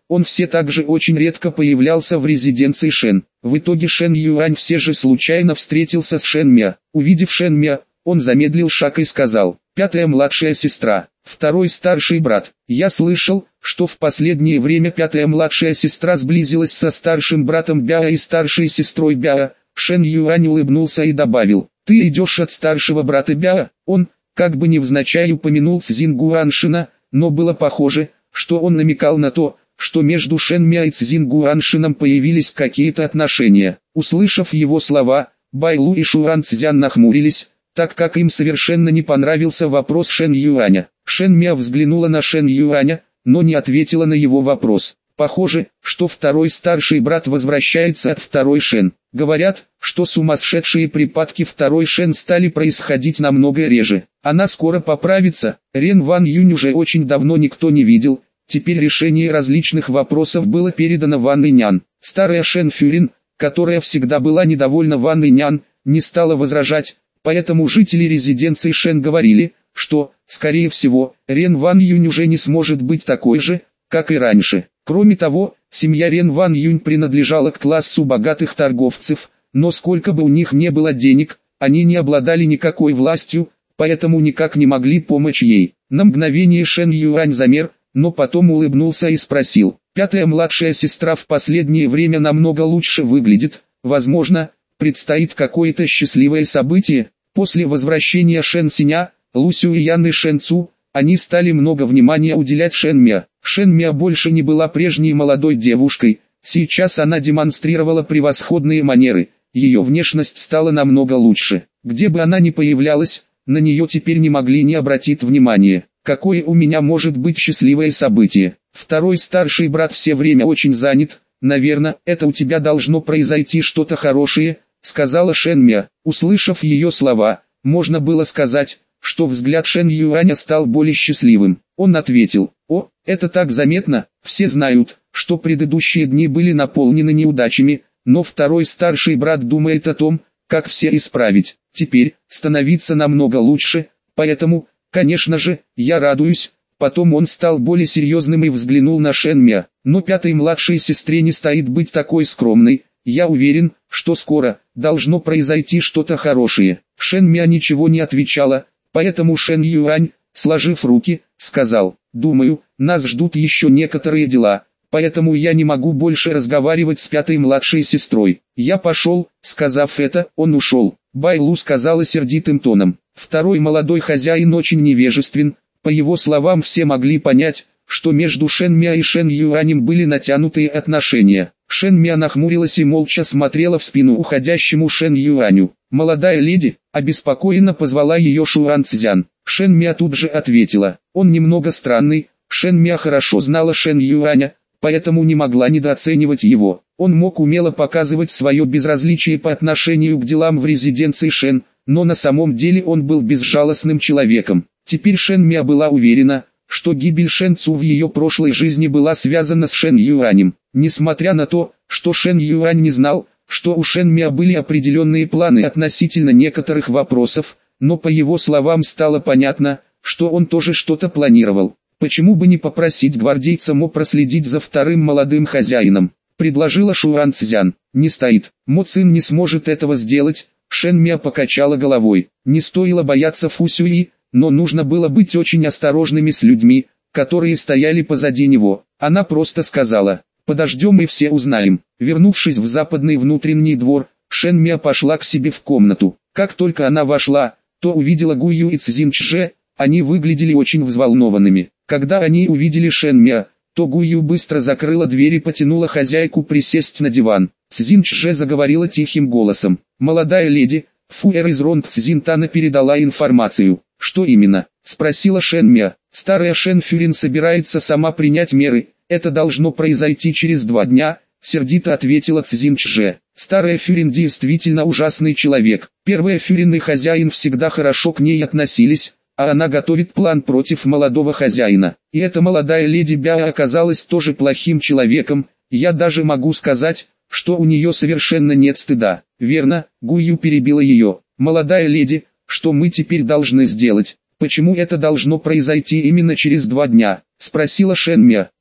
он все так же очень редко появлялся в резиденции Шен. В итоге Шен Юань все же случайно встретился с Шен Мя. Увидев Шен Мя, он замедлил шаг и сказал: «Пятая младшая сестра, второй старший брат, я слышал, что в последнее время пятая младшая сестра сблизилась со старшим братом Бяо и старшей сестрой Бяо». Шен Юань улыбнулся и добавил: «Ты идешь от старшего брата Бяо». Он, как бы невзначай, упомянул Цзин Гуаншина, но было похоже, что он намекал на то, что между Шен Мя и Цзин Гуаншином появились какие-то отношения. Услышав его слова, Байлу и Шуан Цзян нахмурились, так как им совершенно не понравился вопрос Шен Юаня. Шен Мя взглянула на Шен Юаня, но не ответила на его вопрос. Похоже, что второй старший брат возвращается от второй Шен. Говорят, что сумасшедшие припадки второй Шен стали происходить намного реже. Она скоро поправится. Рен Ван Юнь уже очень давно никто не видел. Теперь решение различных вопросов было передано Ван Инян. Старая Шен Фюрин, которая всегда была недовольна Ван Инян, не стала возражать, поэтому жители резиденции Шен говорили, что, скорее всего, Рен Ван Юнь уже не сможет быть такой же, как и раньше. Кроме того, семья Рен Ван Юнь принадлежала к классу богатых торговцев, но сколько бы у них не было денег, они не обладали никакой властью, поэтому никак не могли помочь ей. На мгновение Шен Юань замер, но потом улыбнулся и спросил: «Пятая младшая сестра в последнее время намного лучше выглядит, возможно, предстоит какое-то счастливое событие?» После возвращения Шен Синя, Лу Сюэян и Шен Цу, они стали много внимания уделять Шен Мя. Шен Мя больше не была прежней молодой девушкой, сейчас она демонстрировала превосходные манеры, ее внешность стала намного лучше. Где бы она ни появлялась, на нее теперь не могли не обратить внимания. «Какое у меня может быть счастливое событие? Второй старший брат все время очень занят, наверное, это у тебя должно произойти что-то хорошее», — сказала Шен Мя. Услышав ее слова, можно было сказать, что взгляд Шен Юаня стал более счастливым. Он ответил: «О, это так заметно, все знают, что предыдущие дни были наполнены неудачами, но второй старший брат думает о том, как все исправить. Теперь, становиться намного лучше, поэтому, конечно же, я радуюсь». Потом он стал более серьезным и взглянул на Шен Мя. «Но пятой младшей сестре не стоит быть такой скромной, я уверен, что скоро должно произойти что-то хорошее». Шен Мя ничего не отвечала, поэтому Шен Юань, сложив руки, сказал: «Думаю, нас ждут еще некоторые дела, поэтому я не могу больше разговаривать с пятой младшей сестрой. Я пошел». Сказав это, он ушел. Байлу сказала сердитым тоном: «Второй молодой хозяин очень невежествен». По его словам, все могли понять, что между Шен Мя и Шен Юанем были натянутые отношения. Шен Мя нахмурилась и молча смотрела в спину уходящему Шен Юаню. «Молодая леди», — обеспокоенно позвала ее Шуан Цзян. Шен Мя тут же ответила: «Он немного странный». Шен Мя хорошо знала Шен Юаня, поэтому не могла недооценивать его. Он мог умело показывать свое безразличие по отношению к делам в резиденции Шен, но на самом деле он был безжалостным человеком. Теперь Шен Мя была уверена, что гибель Шен Цу в ее прошлой жизни была связана с Шен Юанем. Несмотря на то, что Шен Юань не знал, что у Шен Мя были определенные планы относительно некоторых вопросов, но по его словам стало понятно, что он тоже что-то планировал. «Почему бы не попросить гвардейца Мо проследить за вторым молодым хозяином?» — предложила Шуан Цзян. «Не стоит, Мо Цин не сможет этого сделать». Шен Мя покачала головой. Не стоило бояться Фу Сюи, но нужно было быть очень осторожными с людьми, которые стояли позади него. Она просто сказала: «Подождем и все узнаем». Вернувшись в западный внутренний двор, Шен Мя пошла к себе в комнату. Как только она вошла, то увидела Гую и Цзин Чже, они выглядели очень взволнованными. Когда они увидели Шен Мя, то Гую быстро закрыла дверь и потянула хозяйку присесть на диван. Цзин Чже заговорила тихим голосом: «Молодая леди, Фуэр из Ронг Цзин Тана передала информацию». «Что именно?» — спросила Шен Мя. «Старая Шен Фюрин собирается сама принять меры, это должно произойти через два дня», — сердито ответила Цзин Чже. «Старая Фюрин действительно ужасный человек. Первая Фюрин и хозяин всегда хорошо к ней относились, а она готовит план против молодого хозяина. И эта молодая леди Бяо оказалась тоже плохим человеком, я даже могу сказать, что у нее совершенно нет стыда». «Верно», — Гую перебила ее. «Молодая леди, что мы теперь должны сделать? Почему это должно произойти именно через два дня?» — спросила Шен Мя.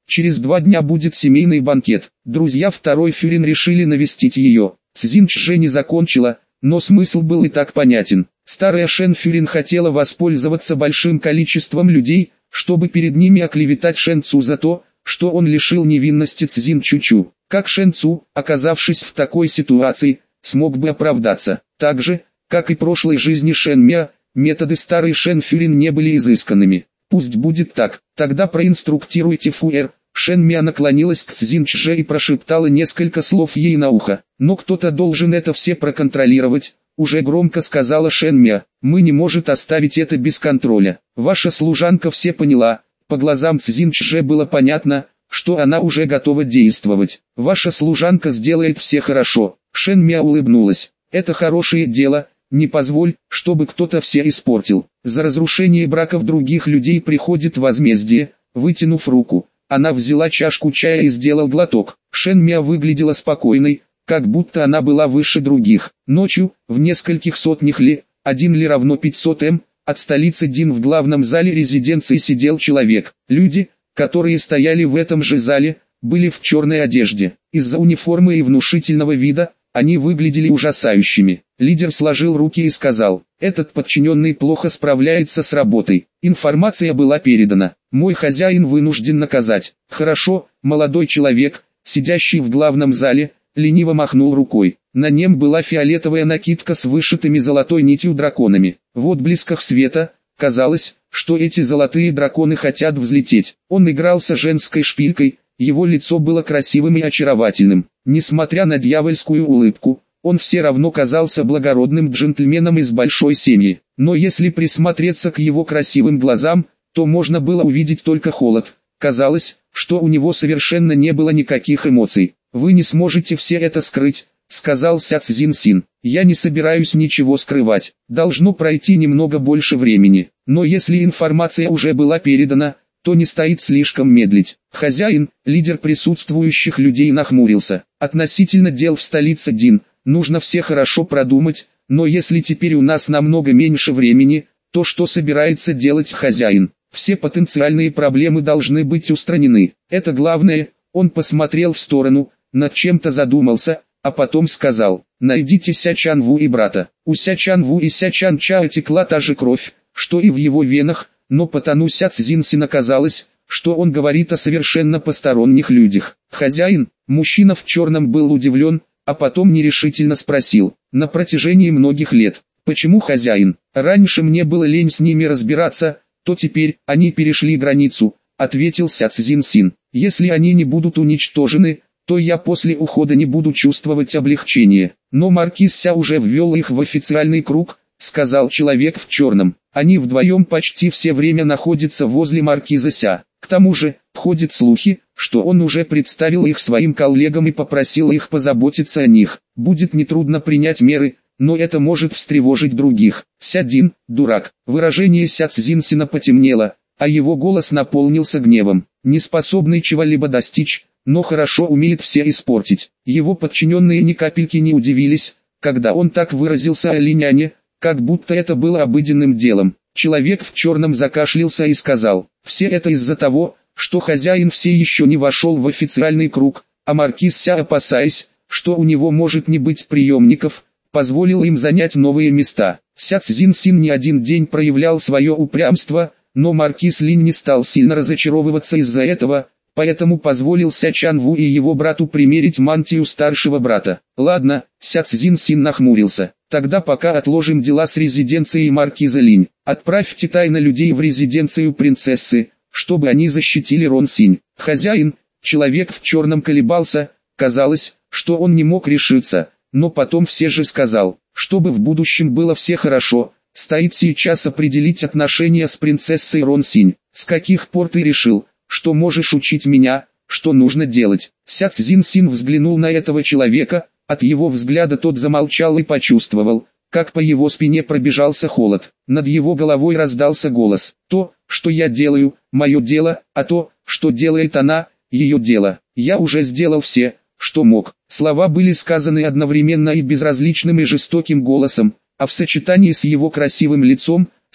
Через два дня будет семейный банкет. Друзья второй фюрин решили навестить ее. Цзин Чжэ не закончила, но смысл был и так понятен. Старая Шэн Фюрин хотела воспользоваться большим количеством людей, чтобы перед ними оклеветать Шэн Цу за то, что он лишил невинности Цзин Чучу. Как Шэн Цу, оказавшись в такой ситуации, смог бы оправдаться? Так же, как и прошлой жизни Шэн Мя, методы старой Шэн Фюрин не были изысканными. Пусть будет так, тогда проинструктируйте Фуэр. Шэн Мя наклонилась к Цзин Чжэ и прошептала несколько слов ей на ухо. Но кто-то должен это все проконтролировать. Уже громко сказала Шэн Мя. Мы не можем оставить это без контроля. Ваша служанка все поняла. По глазам Цзин Чжэ было понятно, что она уже готова действовать. Ваша служанка сделает все хорошо. Шэн Мя улыбнулась. Это хорошее дело. Не позволь, чтобы кто-то все испортил. За разрушение браков других людей приходит возмездие. Вытянув руку, она взяла чашку чая и сделал глоток. Шэн Мя выглядела спокойной, как будто она была выше других. Ночью, в нескольких сотнях ли, один ли равно пятьсот м, от столицы Дин в главном зале резиденции сидел человек. Люди, которые стояли в этом же зале, были в черной одежде. Из-за униформы и внушительного вида, они выглядели ужасающими. Лидер сложил руки и сказал: «Этот подчиненный плохо справляется с работой». Информация была передана. «Мой хозяин вынужден наказать». «Хорошо», молодой человек, сидящий в главном зале, лениво махнул рукой. На нем была фиолетовая накидка с вышитыми золотой нитью драконами. В отблесках света, казалось, что эти золотые драконы хотят взлететь. Он игрался женской шпилькой, его лицо было красивым и очаровательным. Несмотря на дьявольскую улыбку, он все равно казался благородным джентльменом из большой семьи. Но если присмотреться к его красивым глазам, то можно было увидеть только холод. Казалось, что у него совершенно не было никаких эмоций. «Вы не сможете все это скрыть», — сказал Ся Цзин Син. «Я не собираюсь ничего скрывать. Должно пройти немного больше времени. Но если информация уже была передана, то не стоит слишком медлить». Хозяин, лидер присутствующих людей, нахмурился. «Относительно дел в столице Дин, нужно все хорошо продумать, но если теперь у нас намного меньше времени, то что собирается делать хозяин? Все потенциальные проблемы должны быть устранены. Это главное». Он посмотрел в сторону, над чем-то задумался, а потом сказал: «Найдите Ся Чан Ву и брата». У Ся Чан Ву и Ся Чан Ча текла та же кровь, что и в его венах, но потому Ся Цзин Сина казалось, что он говорит о совершенно посторонних людях. «Хозяин», мужчина в черном был удивлен, а потом нерешительно спросил: «На протяжении многих лет, почему хозяин? Раньше мне было лень с ними разбираться, то теперь они перешли границу», ответил Ся Цзин Син. «Если они не будут уничтожены, то я после ухода не буду чувствовать облегчения». «Но маркиз Ся уже ввел их в официальный круг», сказал человек в черном. «Они вдвоем почти все время находятся возле маркиза Ся. К тому же, ходят слухи, что он уже представил их своим коллегам и попросил их позаботиться о них. Будет нетрудно принять меры, но это может встревожить других». Ся Дин, дурак. Выражение Ся Цзин Сина потемнело, а его голос наполнился гневом. Неспособный чего-либо достичь, но хорошо умеет все испортить. Его подчиненные ни капельки не удивились, когда он так выразился о Линяне, как будто это было обыденным делом. Человек в черном закашлялся и сказал: «Все это из-за того, что хозяин все еще не вошел в официальный круг, а маркиз Ся, опасаясь, что у него может не быть преемников, позволил им занять новые места». Ся Цзин Син не один день проявлял свое упрямство, но маркиз Линь не стал сильно разочаровываться из-за этого, поэтому позволил Ся Чан Ву и его брату примерить мантию старшего брата. «Ладно», Ся Цзин Син нахмурился, «тогда пока отложим дела с резиденцией маркиза Линь. Отправьте тайно людей в резиденцию принцессы, чтобы они защитили Рон Синь». «Хозяин», человек в черном колебался, казалось, что он не мог решиться, но потом все же сказал: «Чтобы в будущем было все хорошо, стоит сейчас определить отношения с принцессой Рон Синь. С каких пор ты решил, что можешь учить меня, что нужно делать?» Ся Цзин Син взглянул на этого человека, от его взгляда тот замолчал и почувствовал, как по его спине пробежался холод. Над его головой раздался голос: «То, что я делаю, мое дело, а то, что делает она, ее дело. Я уже сделал все, что мог». Слова были сказаны одновременно и безразличным и жестоким голосом, а в сочетании с его красивым лицом,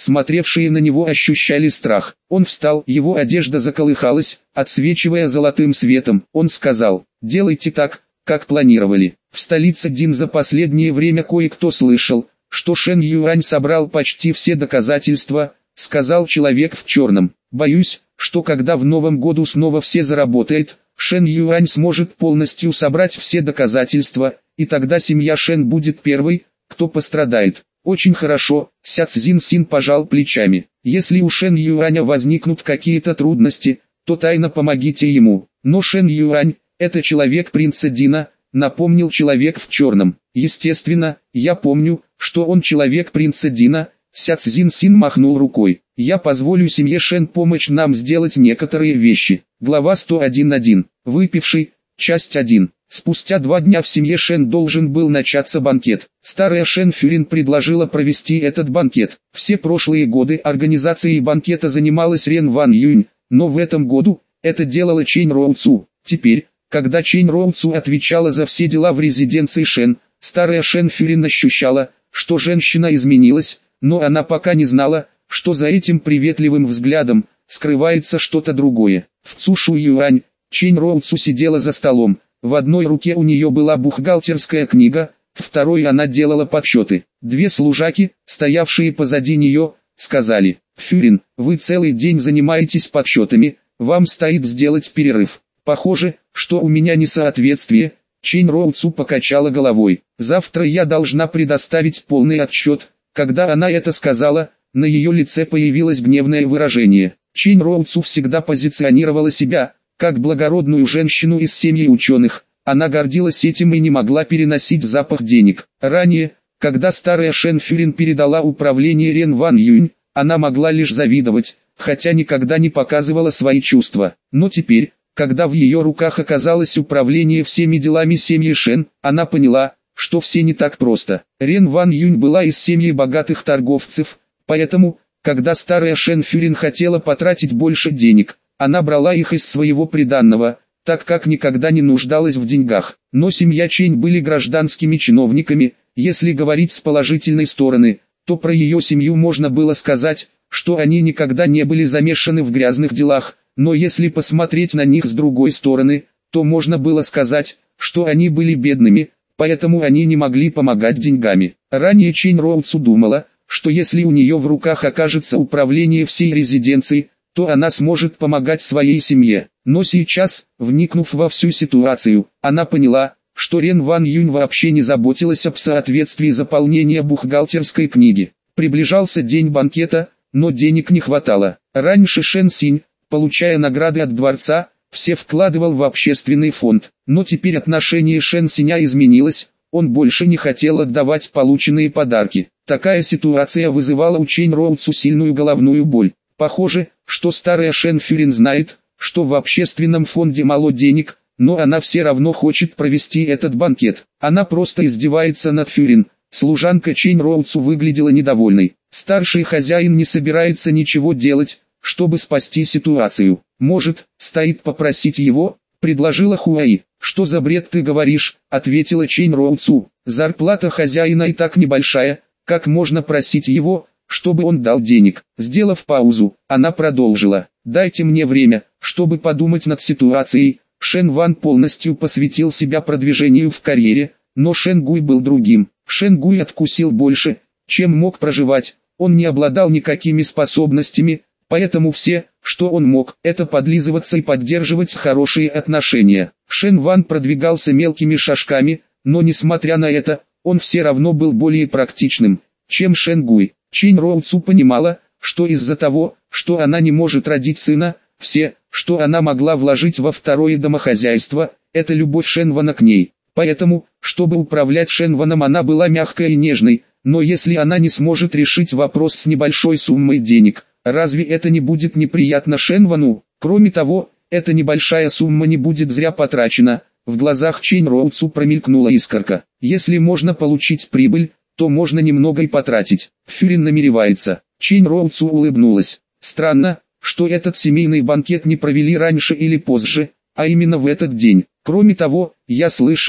смотревшие на него, ощущали страх. Он встал, его одежда заколыхалась, отсвечивая золотым светом. Он сказал: «Делайте так, как планировали». В столице Дин за последнее время кое-кто слышал, что Шэн Юань собрал почти все доказательства, сказал человек в черном. «Боюсь, что когда в новом году снова все заработает, Шэн Юань сможет полностью собрать все доказательства, и тогда семья Шэн будет первой, кто пострадает». «Очень хорошо», — Ся Цзин Син пожал плечами. «Если у Шэн Юаня возникнут какие-то трудности, то тайно помогите ему». «Но Шэн Юань — это человек принца Дина», — напомнил человек в черном. «Естественно, я помню, что он человек принца Дина», — Ся Цзин Син махнул рукой. «Я позволю семье Шэн помочь нам сделать некоторые вещи». Глава сто один. Выпивший. Часть один. Спустя два дня в семье Шэн должен был начаться банкет. Старая Шэн Фюрин предложила провести этот банкет. Все прошлые годы организацией банкета занималась Рен Ван Юнь, но в этом году это делала Чэнь Роу Цу. Теперь, когда Чэнь Роу Цу отвечала за все дела в резиденции Шэн, старая Шэн Фюрин ощущала, что женщина изменилась, но она пока не знала, что за этим приветливым взглядом скрывается что-то другое. В Цушу Юань, Чэнь Роу Цу сидела за столом. В одной руке у нее была бухгалтерская книга, второй она делала подсчеты. Две служаки, стоявшие позади нее, сказали: «Фюрин, вы целый день занимаетесь подсчетами, вам стоит сделать перерыв». «Похоже, что у меня несоответствие», — Чэнь Роу Цу покачала головой. «Завтра я должна предоставить полный отчет». Когда она это сказала, на ее лице появилось гневное выражение. Чэнь Роу Цу всегда позиционировала себя как благородную женщину из семьи ученых. Она гордилась этим и не могла переносить запах денег. Ранее, когда старая Шэн Фюрин передала управление Рен Ван Юнь, она могла лишь завидовать, хотя никогда не показывала свои чувства. Но теперь, когда в ее руках оказалось управление всеми делами семьи Шэн, она поняла, что все не так просто. Рен Ван Юнь была из семьи богатых торговцев, поэтому, когда старая Шэн Фюрин хотела потратить больше денег, она брала их из своего приданного, так как никогда не нуждалась в деньгах. Но семья Чэнь были гражданскими чиновниками. Если говорить с положительной стороны, то про ее семью можно было сказать, что они никогда не были замешаны в грязных делах, но если посмотреть на них с другой стороны, то можно было сказать, что они были бедными, поэтому они не могли помогать деньгами. Ранее Чэнь Роу Цу думала, что если у нее в руках окажется управление всей резиденцией, то она сможет помогать своей семье. Но сейчас, вникнув во всю ситуацию, она поняла, что Рен Ван Юнь вообще не заботилась об соответствии заполнения бухгалтерской книги. Приближался день банкета, но денег не хватало. Раньше Шэн Синь, получая награды от дворца, все вкладывал в общественный фонд. Но теперь отношение Шэн Синя изменилось, он больше не хотел отдавать полученные подарки. Такая ситуация вызывала у Чэнь Роу Цу сильную головную боль. Похоже, что старая Шэн Фюрин знает, что в общественном фонде мало денег, но она все равно хочет провести этот банкет. Она просто издевается над Фюрин. Служанка Чэнь Роу Цу выглядела недовольной. Старший хозяин не собирается ничего делать, чтобы спасти ситуацию. «Может, стоит попросить его?» – предложила Хуаи. «Что за бред ты говоришь?» – ответила Чэнь Роу Цу. «Зарплата хозяина и так небольшая, как можно просить его, чтобы он дал денег?» Сделав паузу, она продолжила: «Дайте мне время, чтобы подумать над ситуацией». Шэн Ван полностью посвятил себя продвижению в карьере, но Шэн Гуй был другим. Шэн Гуй откусил больше, чем мог проживать, он не обладал никакими способностями, поэтому все, что он мог, это подлизываться и поддерживать хорошие отношения. Шэн Ван продвигался мелкими шажками, но несмотря на это, он все равно был более практичным, чем Шэн Гуй. Чэнь Роу Цу понимала, что из-за того, что она не может родить сына, все, что она могла вложить во второе домохозяйство, это любовь Шэн Вана к ней. Поэтому, чтобы управлять Шэн Ваном, она была мягкой и нежной, но если она не сможет решить вопрос с небольшой суммой денег, разве это не будет неприятно Шэн Вану? Кроме того, эта небольшая сумма не будет зря потрачена. В глазах Чэнь Роу Цу промелькнула искорка. Если можно получить прибыль, то можно немного и потратить. Фюрин намеревается. Чэнь Роу Цу улыбнулась. Странно, что этот семейный банкет не провели раньше или позже, а именно в этот день. Кроме того, я слышала,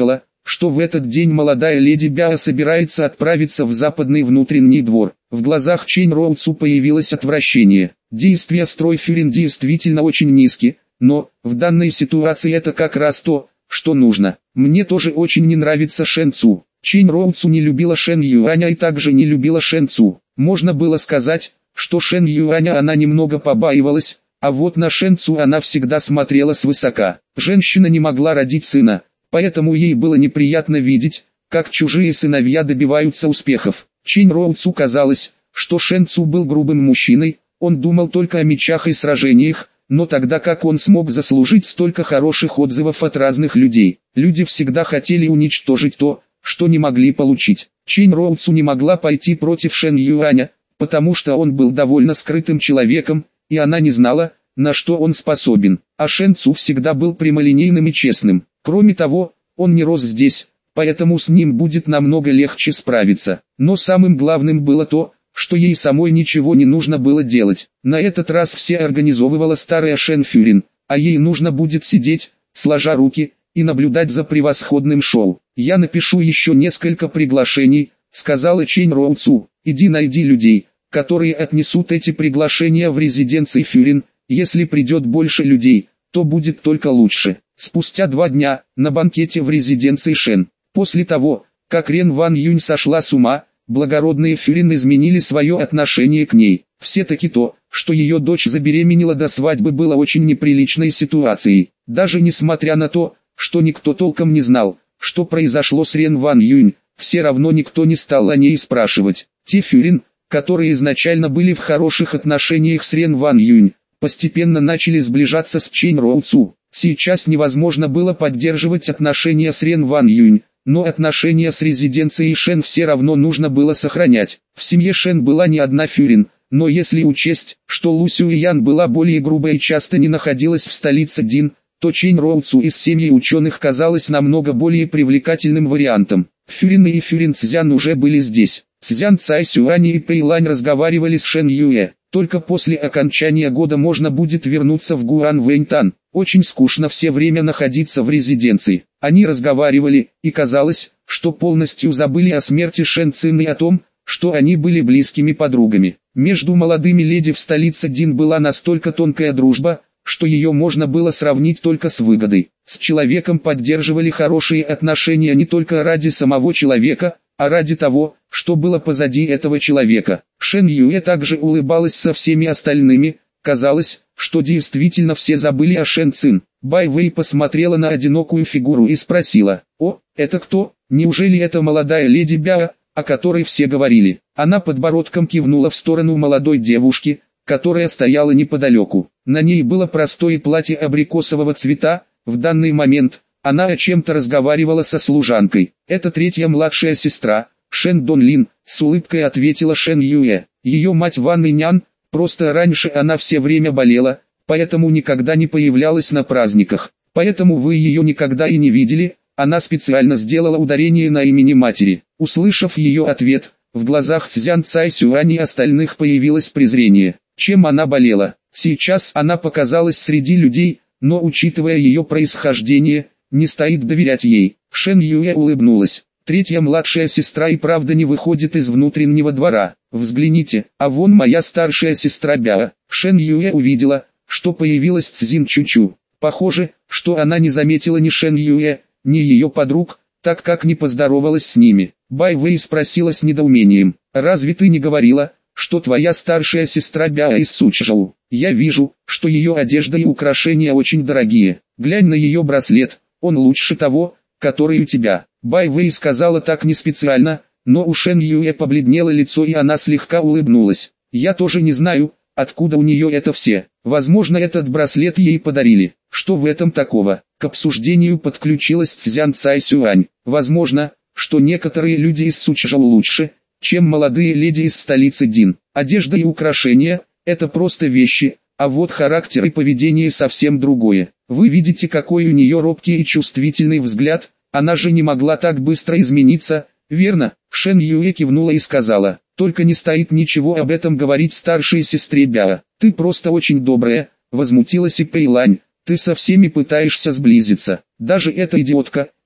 что в этот день молодая леди Бяо собирается отправиться в западный внутренний двор. В глазах Чэнь Роуцу появилось отвращение. Действия строй Фюрин действительно очень низки, но в данной ситуации это как раз то, что нужно. Мне тоже очень не нравится Шэн Цу. Чэнь Роуцу не любила Шэн Юаня и также не любила Шэн Цу. Можно было сказать, что Шэн Юаня она немного побаивалась, а вот на Шэн Цу она всегда смотрела свысока. Женщина не могла родить сына, поэтому ей было неприятно видеть, как чужие сыновья добиваются успехов. Чэнь Роуцу казалось, что Шэн Цу был грубым мужчиной, он думал только о мечах и сражениях, но тогда как он смог заслужить столько хороших отзывов от разных людей? Люди всегда хотели уничтожить то, что не могли получить. Чэнь Роуцу не могла пойти против Шэн Юаня, потому что он был довольно скрытым человеком, и она не знала, на что он способен. А Шэн Цу всегда был прямолинейным и честным. Кроме того, он не рос здесь, поэтому с ним будет намного легче справиться. Но самым главным было то, что ей самой ничего не нужно было делать. На этот раз все организовывала старая Шэн Фюрин, а ей нужно будет сидеть, сложа руки, и наблюдать за превосходным шоу. «Я напишу еще несколько приглашений», — сказала Чэнь Роуцу. «Иди найди людей, которые отнесут эти приглашения в резиденции Фюрин. Если придет больше людей, то будет только лучше». Спустя два дня, на банкете в резиденции Шэн, после того, как Рен Ван Юнь сошла с ума, благородные Фюрин изменили свое отношение к ней. Все-таки то, что ее дочь забеременела до свадьбы, было очень неприличной ситуацией. Даже несмотря на то, что никто толком не знал, что произошло с Рен Ван Юнь, все равно никто не стал о ней спрашивать. Те Фюрин, которые изначально были в хороших отношениях с Рен Ван Юнь, постепенно начали сближаться с Чэнь Роуцу. Сейчас невозможно было поддерживать отношения с Рен Ван Юнь, но отношения с резиденцией Шэн все равно нужно было сохранять. В семье Шэн была не одна Фюрин, но если учесть, что Лу Сюэян была более грубой и часто не находилась в столице Дин, то Чэнь Роуцу из семьи ученых казалась намного более привлекательным вариантом. Фюрин и Фюрин Цзян уже были здесь. Цзян Цай Сюань и Пэйлань разговаривали с Шэн Юэ. Только после окончания года можно будет вернуться в Гуан Вэньтан. Очень скучно все время находиться в резиденции. Они разговаривали, и казалось, что полностью забыли о смерти Шэн Цин и о том, что они были близкими подругами. Между молодыми леди в столице Дин была настолько тонкая дружба, что ее можно было сравнить только с выгодой. С человеком поддерживали хорошие отношения не только ради самого человека, а ради того, что было позади этого человека. Шэн Юэ также улыбалась со всеми остальными. Казалось, что действительно все забыли о Шэн Цин. Бай Вэй посмотрела на одинокую фигуру и спросила: «О, это кто? Неужели это молодая леди Бяо, о которой все говорили?» Она подбородком кивнула в сторону молодой девушки, которая стояла неподалеку. На ней было простое платье абрикосового цвета. В данный момент она о чем-то разговаривала со служанкой. «Это третья младшая сестра, Шэн Дон Лин», — с улыбкой ответила Шэн Юэ. «Ее мать Ван Инян, просто раньше она все время болела, поэтому никогда не появлялась на праздниках. Поэтому вы ее никогда и не видели». Она специально сделала ударение на имени матери. Услышав ее ответ, в глазах Цзян Цай Сюань и остальных появилось презрение. Чем она болела? Сейчас она показалась среди людей, но учитывая ее происхождение, не стоит доверять ей. Шэн Юэ улыбнулась. Третья младшая сестра и правда не выходит из внутреннего двора. Взгляните, а вон моя старшая сестра Бяо. Шэн Юэ увидела, что появилась Цзин Чучу. Похоже, что она не заметила ни Шэн Юэ, ни ее подруг, так как не поздоровалась с ними. Бай Вэй спросила с недоумением: «Разве ты не говорила, что твоя старшая сестра Бяо из Сучжоу? Я вижу, что ее одежда и украшения очень дорогие. Глянь на ее браслет, он лучше того, который у тебя». Бай Вэй сказала так не специально, но у Шэн Юэ побледнело лицо и она слегка улыбнулась. «Я тоже не знаю, откуда у нее это все. Возможно, этот браслет ей подарили. Что в этом такого?» К обсуждению подключилась Цзян Цай Сюань. «Возможно, что некоторые люди из Сучжоу лучше, чем молодые леди из столицы Дин. Одежда и украшения – это просто вещи, а вот характер и поведение совсем другое. Вы видите, какой у нее робкий и чувствительный взгляд, она же не могла так быстро измениться, верно?» Шэн Юэ кивнула и сказала: «Только не стоит ничего об этом говорить старшей сестре Бяо. Ты просто очень добрая», — возмутилась и Пэйлань. «Ты со всеми пытаешься сблизиться. Даже эта идиотка,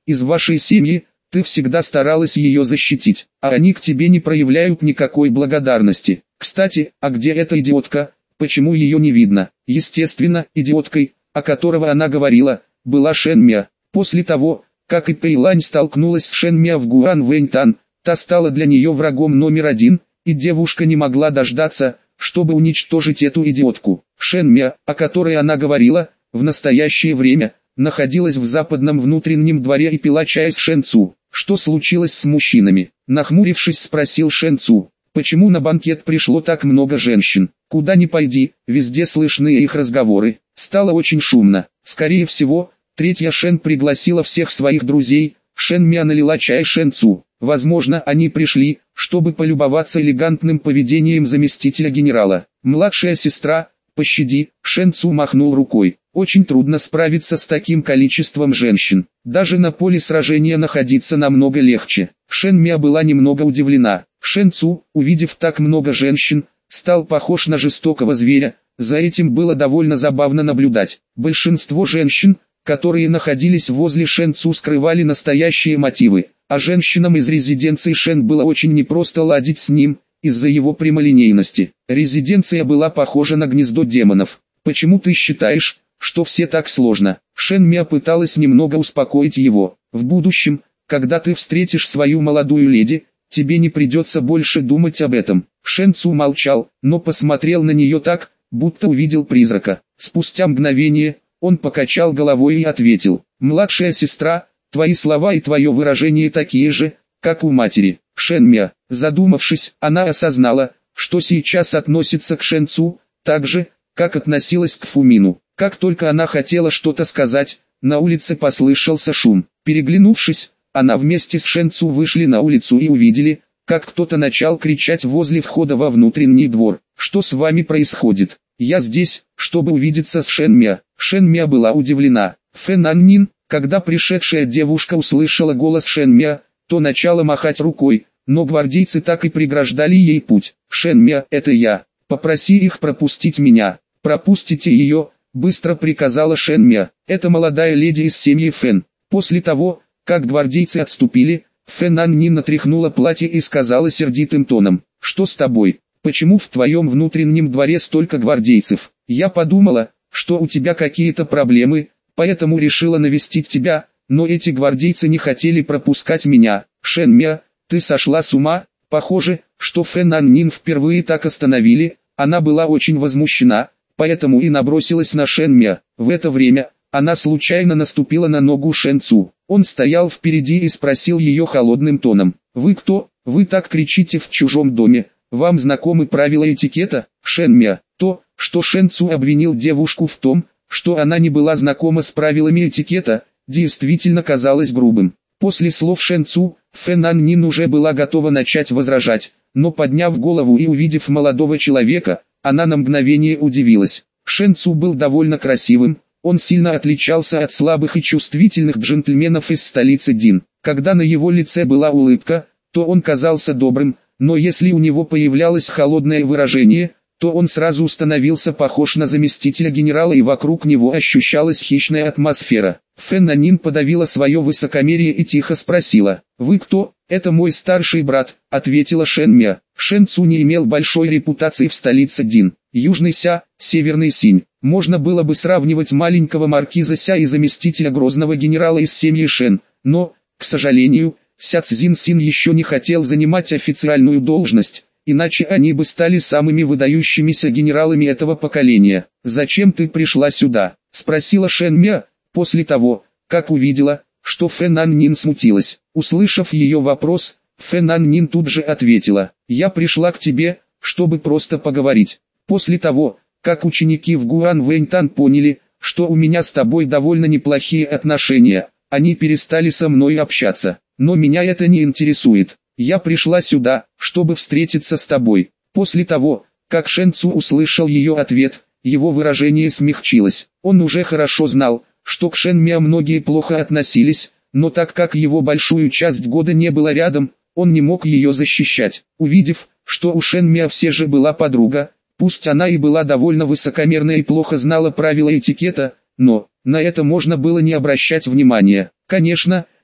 из вашей семьи, ты всегда старалась ее защитить, а они к тебе не проявляют никакой благодарности. Кстати, а где эта идиотка, почему ее не видно? Естественно, идиоткой, о которого она говорила, была Шэн Мя. После того, как и Пэйлань столкнулась с Шэн Мя в Гуан Вэньтан, та стала для нее врагом номер один, и девушка не могла дождаться, чтобы уничтожить эту идиотку. Шэн Мя, о которой она говорила, в настоящее время, находилась в западном внутреннем дворе и пила чай с Шэн Цу. Что случилось с мужчинами? Нахмурившись, спросил Шэн Цу. Почему на банкет пришло так много женщин? Куда ни пойди, везде слышны их разговоры. Стало очень шумно. Скорее всего, третья Шэн пригласила всех своих друзей. Шэн Мя налила чай Шэн Цу. Возможно, они пришли, чтобы полюбоваться элегантным поведением заместителя генерала. Младшая сестра, пощади, Шэн Цу махнул рукой. Очень трудно справиться с таким количеством женщин. Даже на поле сражения находиться намного легче. Шэн Мя была немного удивлена. Шэн Цу, увидев так много женщин, стал похож на жестокого зверя. За этим было довольно забавно наблюдать. Большинство женщин, которые находились возле Шэн Цу, скрывали настоящие мотивы. А женщинам из резиденции Шэн было очень непросто ладить с ним, из-за его прямолинейности. Резиденция была похожа на гнездо демонов. Почему ты считаешь, что все так сложно? Шэн Мя пыталась немного успокоить его. В будущем, когда ты встретишь свою молодую леди, тебе не придется больше думать об этом. Шэн Цу молчал, но посмотрел на нее так, будто увидел призрака. Спустя мгновение, он покачал головой и ответил: «Младшая сестра, твои слова и твое выражение такие же, как у матери». Шэн Мя, задумавшись, она осознала, что сейчас относится к Шэн Цу, так же, как относилась к Фумину. Как только она хотела что-то сказать, на улице послышался шум. Переглянувшись, она вместе с Шэн Цу вышли на улицу и увидели, как кто-то начал кричать возле входа во внутренний двор. «Что с вами происходит? Я здесь, чтобы увидеться с Шэн Мя». Шэн Мя была удивлена. Фэн Аннин, когда пришедшая девушка услышала голос Шэн Мя, то начала махать рукой, но гвардейцы так и преграждали ей путь. «Шэн Мя, это я. Попроси их пропустить меня». «Пропустите ее», — быстро приказала Шэн Мя. «Это молодая леди из семьи Фэн». После того, как гвардейцы отступили, Фэн Аннин натряхнула платье и сказала сердитым тоном: «Что с тобой? Почему в твоем внутреннем дворе столько гвардейцев? Я подумала, что у тебя какие-то проблемы, поэтому решила навестить тебя, но эти гвардейцы не хотели пропускать меня». «Шэн Мя, ты сошла с ума?» Похоже, что Фэн Аннин впервые так остановили. Она была очень возмущена, поэтому и набросилась на Шэн Мя. В это время, она случайно наступила на ногу Шэн Цу. Он стоял впереди и спросил ее холодным тоном: «Вы кто? Вы так кричите в чужом доме? Вам знакомы правила этикета?» Шэн Мя, то, что Шэн Цу обвинил девушку в том, что она не была знакома с правилами этикета, действительно казалось грубым. После слов Шэн Цу, Фэн Аннин уже была готова начать возражать, но подняв голову и увидев молодого человека, она на мгновение удивилась. Шэн Цу был довольно красивым, он сильно отличался от слабых и чувствительных джентльменов из столицы Дин. Когда на его лице была улыбка, то он казался добрым, но если у него появлялось холодное выражение, то он сразу становился похож на заместителя генерала, и вокруг него ощущалась хищная атмосфера. Фэн Аннин подавила свое высокомерие и тихо спросила: «Вы кто?» «Это мой старший брат», — ответила Шэн Мя. Шэн Цу не имел большой репутации в столице Дин. Южный Ся, Северный Синь. Можно было бы сравнивать маленького маркиза Ся и заместителя грозного генерала из семьи Шэн, но, к сожалению, Ся Цзин Син еще не хотел занимать официальную должность, иначе они бы стали самыми выдающимися генералами этого поколения. «Зачем ты пришла сюда?» — спросила Шэн Мя, после того, как увидела, что Фэн Аннин смутилась. Услышав ее вопрос, Фэн Аннин тут же ответила: «Я пришла к тебе, чтобы просто поговорить. После того, как ученики в Гуан Вэньтан поняли, что у меня с тобой довольно неплохие отношения, они перестали со мной общаться. Но меня это не интересует. Я пришла сюда, чтобы встретиться с тобой». После того, как Шэн Цу услышал ее ответ, его выражение смягчилось. Он уже хорошо знал, что к Шэн Мя многие плохо относились, но так как его большую часть года не было рядом, он не мог ее защищать. Увидев, что у Шэн Мя все же была подруга, пусть она и была довольно высокомерна и плохо знала правила этикета, но на это можно было не обращать внимания. Конечно,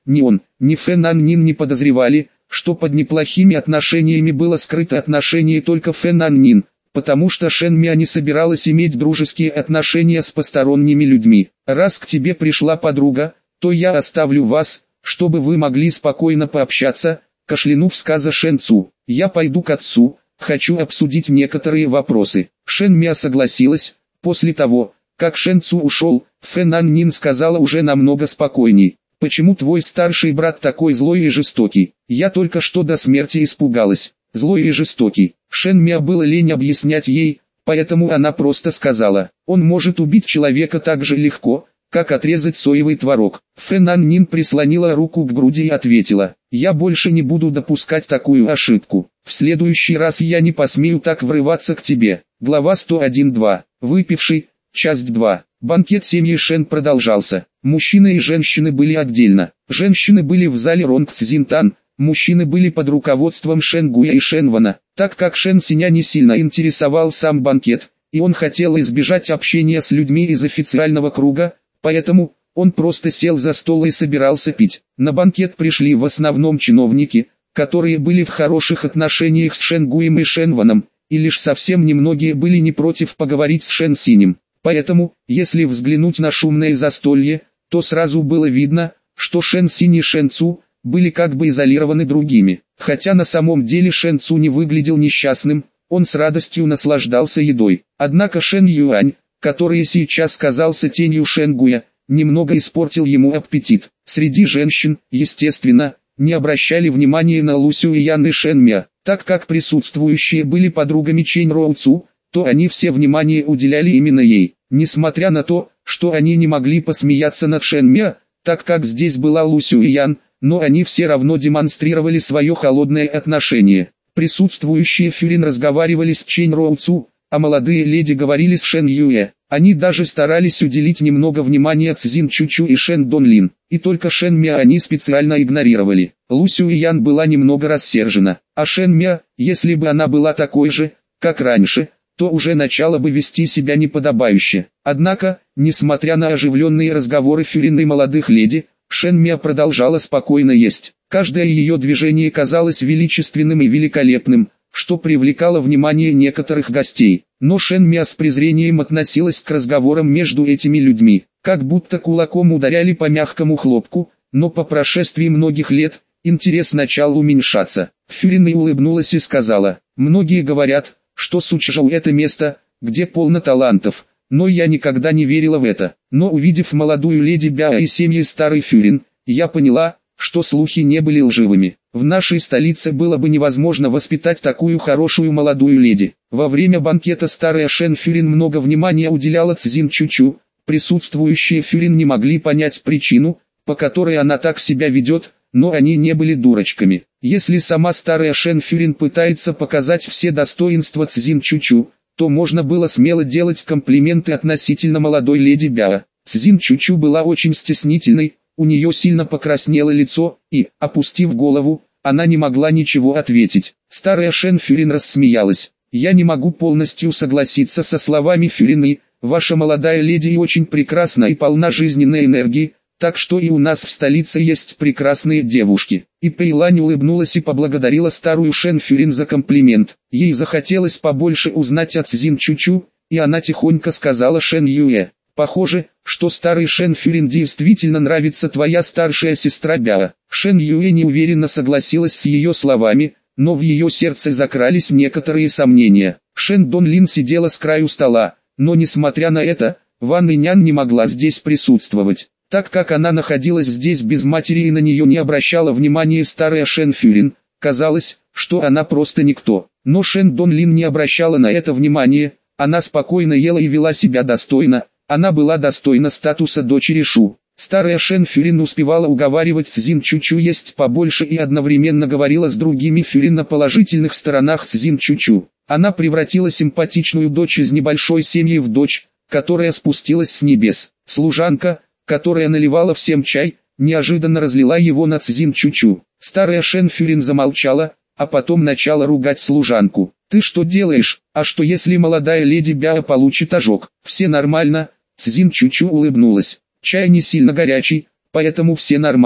Ни он, ни Фэн Ан Нин не подозревали, что под неплохими отношениями было скрыто отношение только Фэн Ан Нин, потому что Шэн Миа не собиралась иметь дружеские отношения с посторонними людьми. Раз к тебе пришла подруга, то я оставлю вас, чтобы вы могли спокойно пообщаться, кашлянув сказа Шэн Цу. Я пойду к отцу, хочу обсудить некоторые вопросы. Шэн Миа согласилась. После того, как Шэн Цу ушел, Фэн Ан Нин сказала уже намного спокойней. Почему твой старший брат такой злой и жестокий? Я только что до смерти испугалась. Злой и жестокий. Шэн Миа было лень объяснять ей, поэтому она просто сказала, он может убить человека так же легко, как отрезать соевый творог. Фэн Ан Нин прислонила руку к груди и ответила, я больше не буду допускать такую ошибку. В следующий раз я не посмею так врываться к тебе. Глава сто один два. Выпивший. Часть два. Банкет семьи Шэн продолжался. Мужчины и женщины были отдельно. Женщины были в зале Ронг Цзинтан, мужчины были под руководством Шэн Гуя и Шэн Вана. Так как Шэн Синя не сильно интересовал сам банкет, и он хотел избежать общения с людьми из официального круга, поэтому он просто сел за стол и собирался пить. На банкет пришли в основном чиновники, которые были в хороших отношениях с Шэн Гуем и Шэн Ваном, и лишь совсем немногие были не против поговорить с Шэн Синем. Поэтому, если взглянуть на шумное застолье, то сразу было видно, что Шэн Синь и Шэн Цу были как бы изолированы другими. Хотя на самом деле Шэн Цу не выглядел несчастным, он с радостью наслаждался едой. Однако Шэн Юань, который сейчас казался тенью Шэн Гуя, немного испортил ему аппетит. Среди женщин, естественно, не обращали внимания на Лу Сюэян и Шэн Миа, так как присутствующие были подругами Чэнь Роу Цу, то они все внимание уделяли именно ей. Несмотря на то, что они не могли посмеяться над Шэн Миа, так как здесь была Лу Сюэян, но они все равно демонстрировали свое холодное отношение. Присутствующие Фюрин разговаривали с Чэнь Роу Цу, а молодые леди говорили с Шэн Юэ. Они даже старались уделить немного внимания Цзин Чучу и Шэн Донлин, и только Шэн Миа они специально игнорировали. Лу Сюэян была немного рассержена, а Шэн Миа, если бы она была такой же, как раньше, то уже начала бы вести себя неподобающе. Однако, несмотря на оживленные разговоры Фюрин и молодых леди, Шэн Миа продолжала спокойно есть. Каждое ее движение казалось величественным и великолепным, что привлекало внимание некоторых гостей. Но Шэн Миа с презрением относилась к разговорам между этими людьми, как будто кулаком ударяли по мягкому хлопку, но по прошествии многих лет, интерес начал уменьшаться. Фюрин улыбнулась и сказала, многие говорят, что Сучжоу это место, где полно талантов, но я никогда не верила в это. Но увидев молодую леди Бяо и семьи старой Фюрин, я поняла, что слухи не были лживыми. В нашей столице было бы невозможно воспитать такую хорошую молодую леди. Во время банкета старая Шэн Фюрин много внимания уделяла Цзин Чучу. Присутствующие Фюрин не могли понять причину, по которой она так себя ведет, но они не были дурочками. Если сама старая Шэн Фюрин пытается показать все достоинства Цзин Чучу, то можно было смело делать комплименты относительно молодой леди Бяо. Цзин Чучу была очень стеснительной, у нее сильно покраснело лицо, и, опустив голову, она не могла ничего ответить. Старая Шэн Фюрин рассмеялась. «Я не могу полностью согласиться со словами Фюрин, ваша молодая леди и очень прекрасна и полна жизненной энергии, так что и у нас в столице есть прекрасные девушки». И Пэйлань улыбнулась и поблагодарила старую Шэн Фюрин за комплимент. Ей захотелось побольше узнать о Цзин Чучу, и она тихонько сказала Шэн Юэ, «Похоже, что старый Шэн Фюрин действительно нравится твоя старшая сестра Бяо». Шэн Юэ неуверенно согласилась с ее словами, но в ее сердце закрались некоторые сомнения. Шэн Донлин сидела с краю стола, но несмотря на это, Ван Инян не могла здесь присутствовать. Так как она находилась здесь без матери и на нее не обращала внимания старая Шэн Фюрин, казалось, что она просто никто. Но Шэн Донлин не обращала на это внимания, она спокойно ела и вела себя достойно, она была достойна статуса дочери Шу. Старая Шэн Фюрин успевала уговаривать Цзин Чучу есть побольше и одновременно говорила с другими Фюрин о положительных сторонах Цзин Чучу. Она превратила симпатичную дочь из небольшой семьи в дочь, которая спустилась с небес. Служанка, которая наливала всем чай, неожиданно разлила его на Цзин Чучу. Старая Шэн Фюрин замолчала, а потом начала ругать служанку. «Ты что делаешь? А что если молодая леди Бяо получит ожог?» «Все нормально», Цзин Чучу улыбнулась. «Чай не сильно горячий, поэтому все нормально».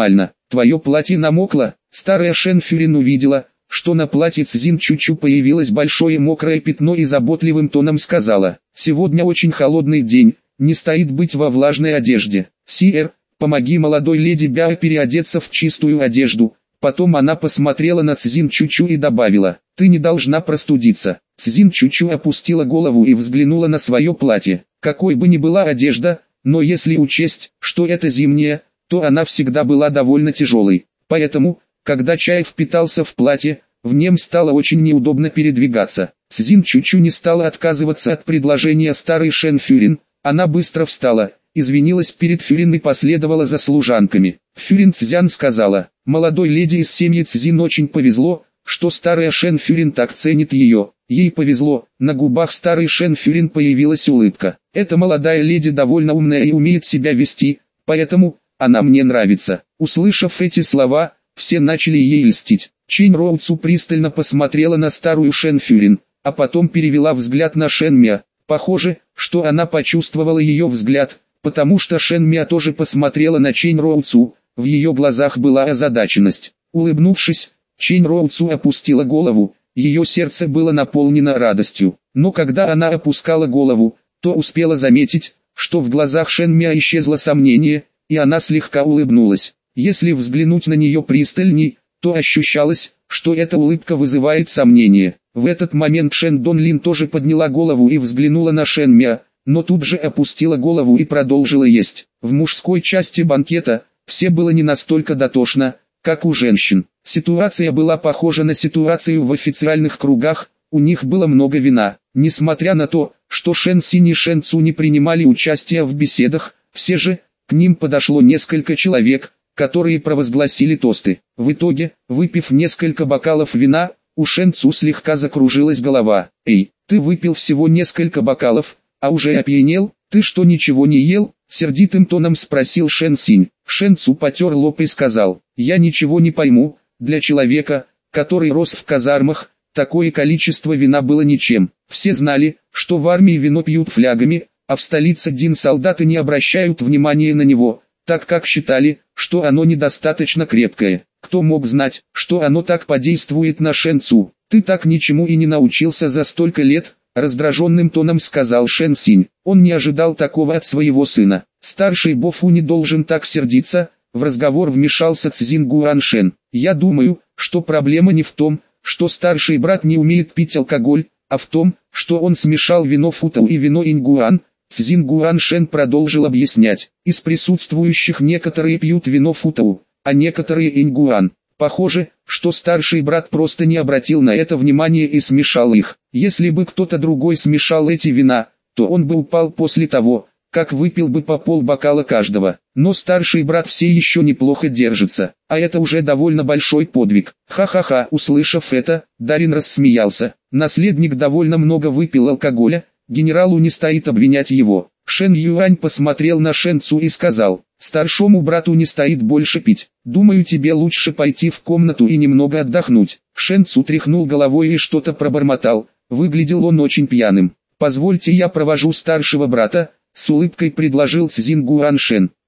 твое платье намокло. Старая Шэн Фюрин увидела, что на платье Цзин Чучу появилось большое мокрое пятно и заботливым тоном сказала: «Сегодня очень холодный день, не стоит быть во влажной одежде. Сиэр, помоги молодой леди Бяо переодеться в чистую одежду». Потом она посмотрела на Цзин Чучу и добавила: «Ты не должна простудиться». Цзин Чучу опустила голову и взглянула на свое платье. Какой бы ни была одежда, но если учесть, что это зимняя, то она всегда была довольно тяжелой. Поэтому, когда чай впитался в платье, в нем стало очень неудобно передвигаться. Цзин Чучу не стала отказываться от предложения старой Шэн Фюрин. Она быстро встала, извинилась перед Фюрин и последовала за служанками. Фюрин Цзян сказала: «Молодой леди из семьи Цзин очень повезло, что старая Шэн Фюрин так ценит ее». Ей повезло, на губах старой Шэн Фюрин появилась улыбка. «Эта молодая леди довольно умная и умеет себя вести, поэтому она мне нравится». Услышав эти слова, все начали ей льстить. Чэнь Роуцу пристально посмотрела на старую Шэн Фюрин, а потом перевела взгляд на Шэн Мя. Похоже, что она почувствовала ее взгляд, потому что Шэн Мя тоже посмотрела на Чэнь Роуцу. В ее глазах была озадаченность. Улыбнувшись, Чэнь Роуцу опустила голову, ее сердце было наполнено радостью. Но когда она опускала голову, то успела заметить, что в глазах Шэн Мя исчезло сомнение, и она слегка улыбнулась. Если взглянуть на нее пристальней, то ощущалось, что эта улыбка вызывает сомнение. В этот момент Шэн Дон Лин тоже подняла голову и взглянула на Шэн Мя, но тут же опустила голову и продолжила есть. В мужской части банкета все было не настолько дотошно, как у женщин. Ситуация была похожа на ситуацию в официальных кругах, у них было много вина. Несмотря на то, что Шэн Синь и Шэн Цу не принимали участия в беседах, все же, к ним подошло несколько человек, которые провозгласили тосты. В итоге, выпив несколько бокалов вина, у Шэн Цу слегка закружилась голова. «Эй, ты выпил всего несколько бокалов, а уже опьянел? Ты что, ничего не ел?» — сердитым тоном спросил Шэн Синь. Шэн Цу потер лоб и сказал: «Я ничего не пойму, для человека, который рос в казармах, такое количество вина было ничем. Все знали, что в армии вино пьют флягами, а в столице Дин солдаты не обращают внимания на него, так как считали, что оно недостаточно крепкое. Кто мог знать, что оно так подействует на Шэн Цу? Ты так ничему и не научился за столько лет», — раздраженным тоном сказал Шэн Синь. Он не ожидал такого от своего сына. Старший Бофу не должен так сердиться. В разговор вмешался Цзин Гуаншен. «Я думаю, что проблема не в том, что старший брат не умеет пить алкоголь, а в том, что он смешал вино Футау и вино Иньгуан». Цзин Гуаншен продолжил объяснять. Из присутствующих некоторые пьют вино Футау, а некоторые Иньгуан. Похоже, что старший брат просто не обратил на это внимания и смешал их. Если бы кто-то другой смешал эти вина, то он бы упал после того, как выпил бы по полбокала каждого. Но старший брат все еще неплохо держится, а это уже довольно большой подвиг. Ха-ха-ха. Услышав это, Дарин рассмеялся. Наследник довольно много выпил алкоголя, генералу не стоит обвинять его. Шэн Юань посмотрел на Шэн Цу и сказал: «Старшему брату не стоит больше пить. Думаю, тебе лучше пойти в комнату и немного отдохнуть». Шэн Цу тряхнул головой и что-то пробормотал. Выглядел он очень пьяным. «Позвольте, я провожу старшего брата», — с улыбкой предложил Цзин Гуаншен.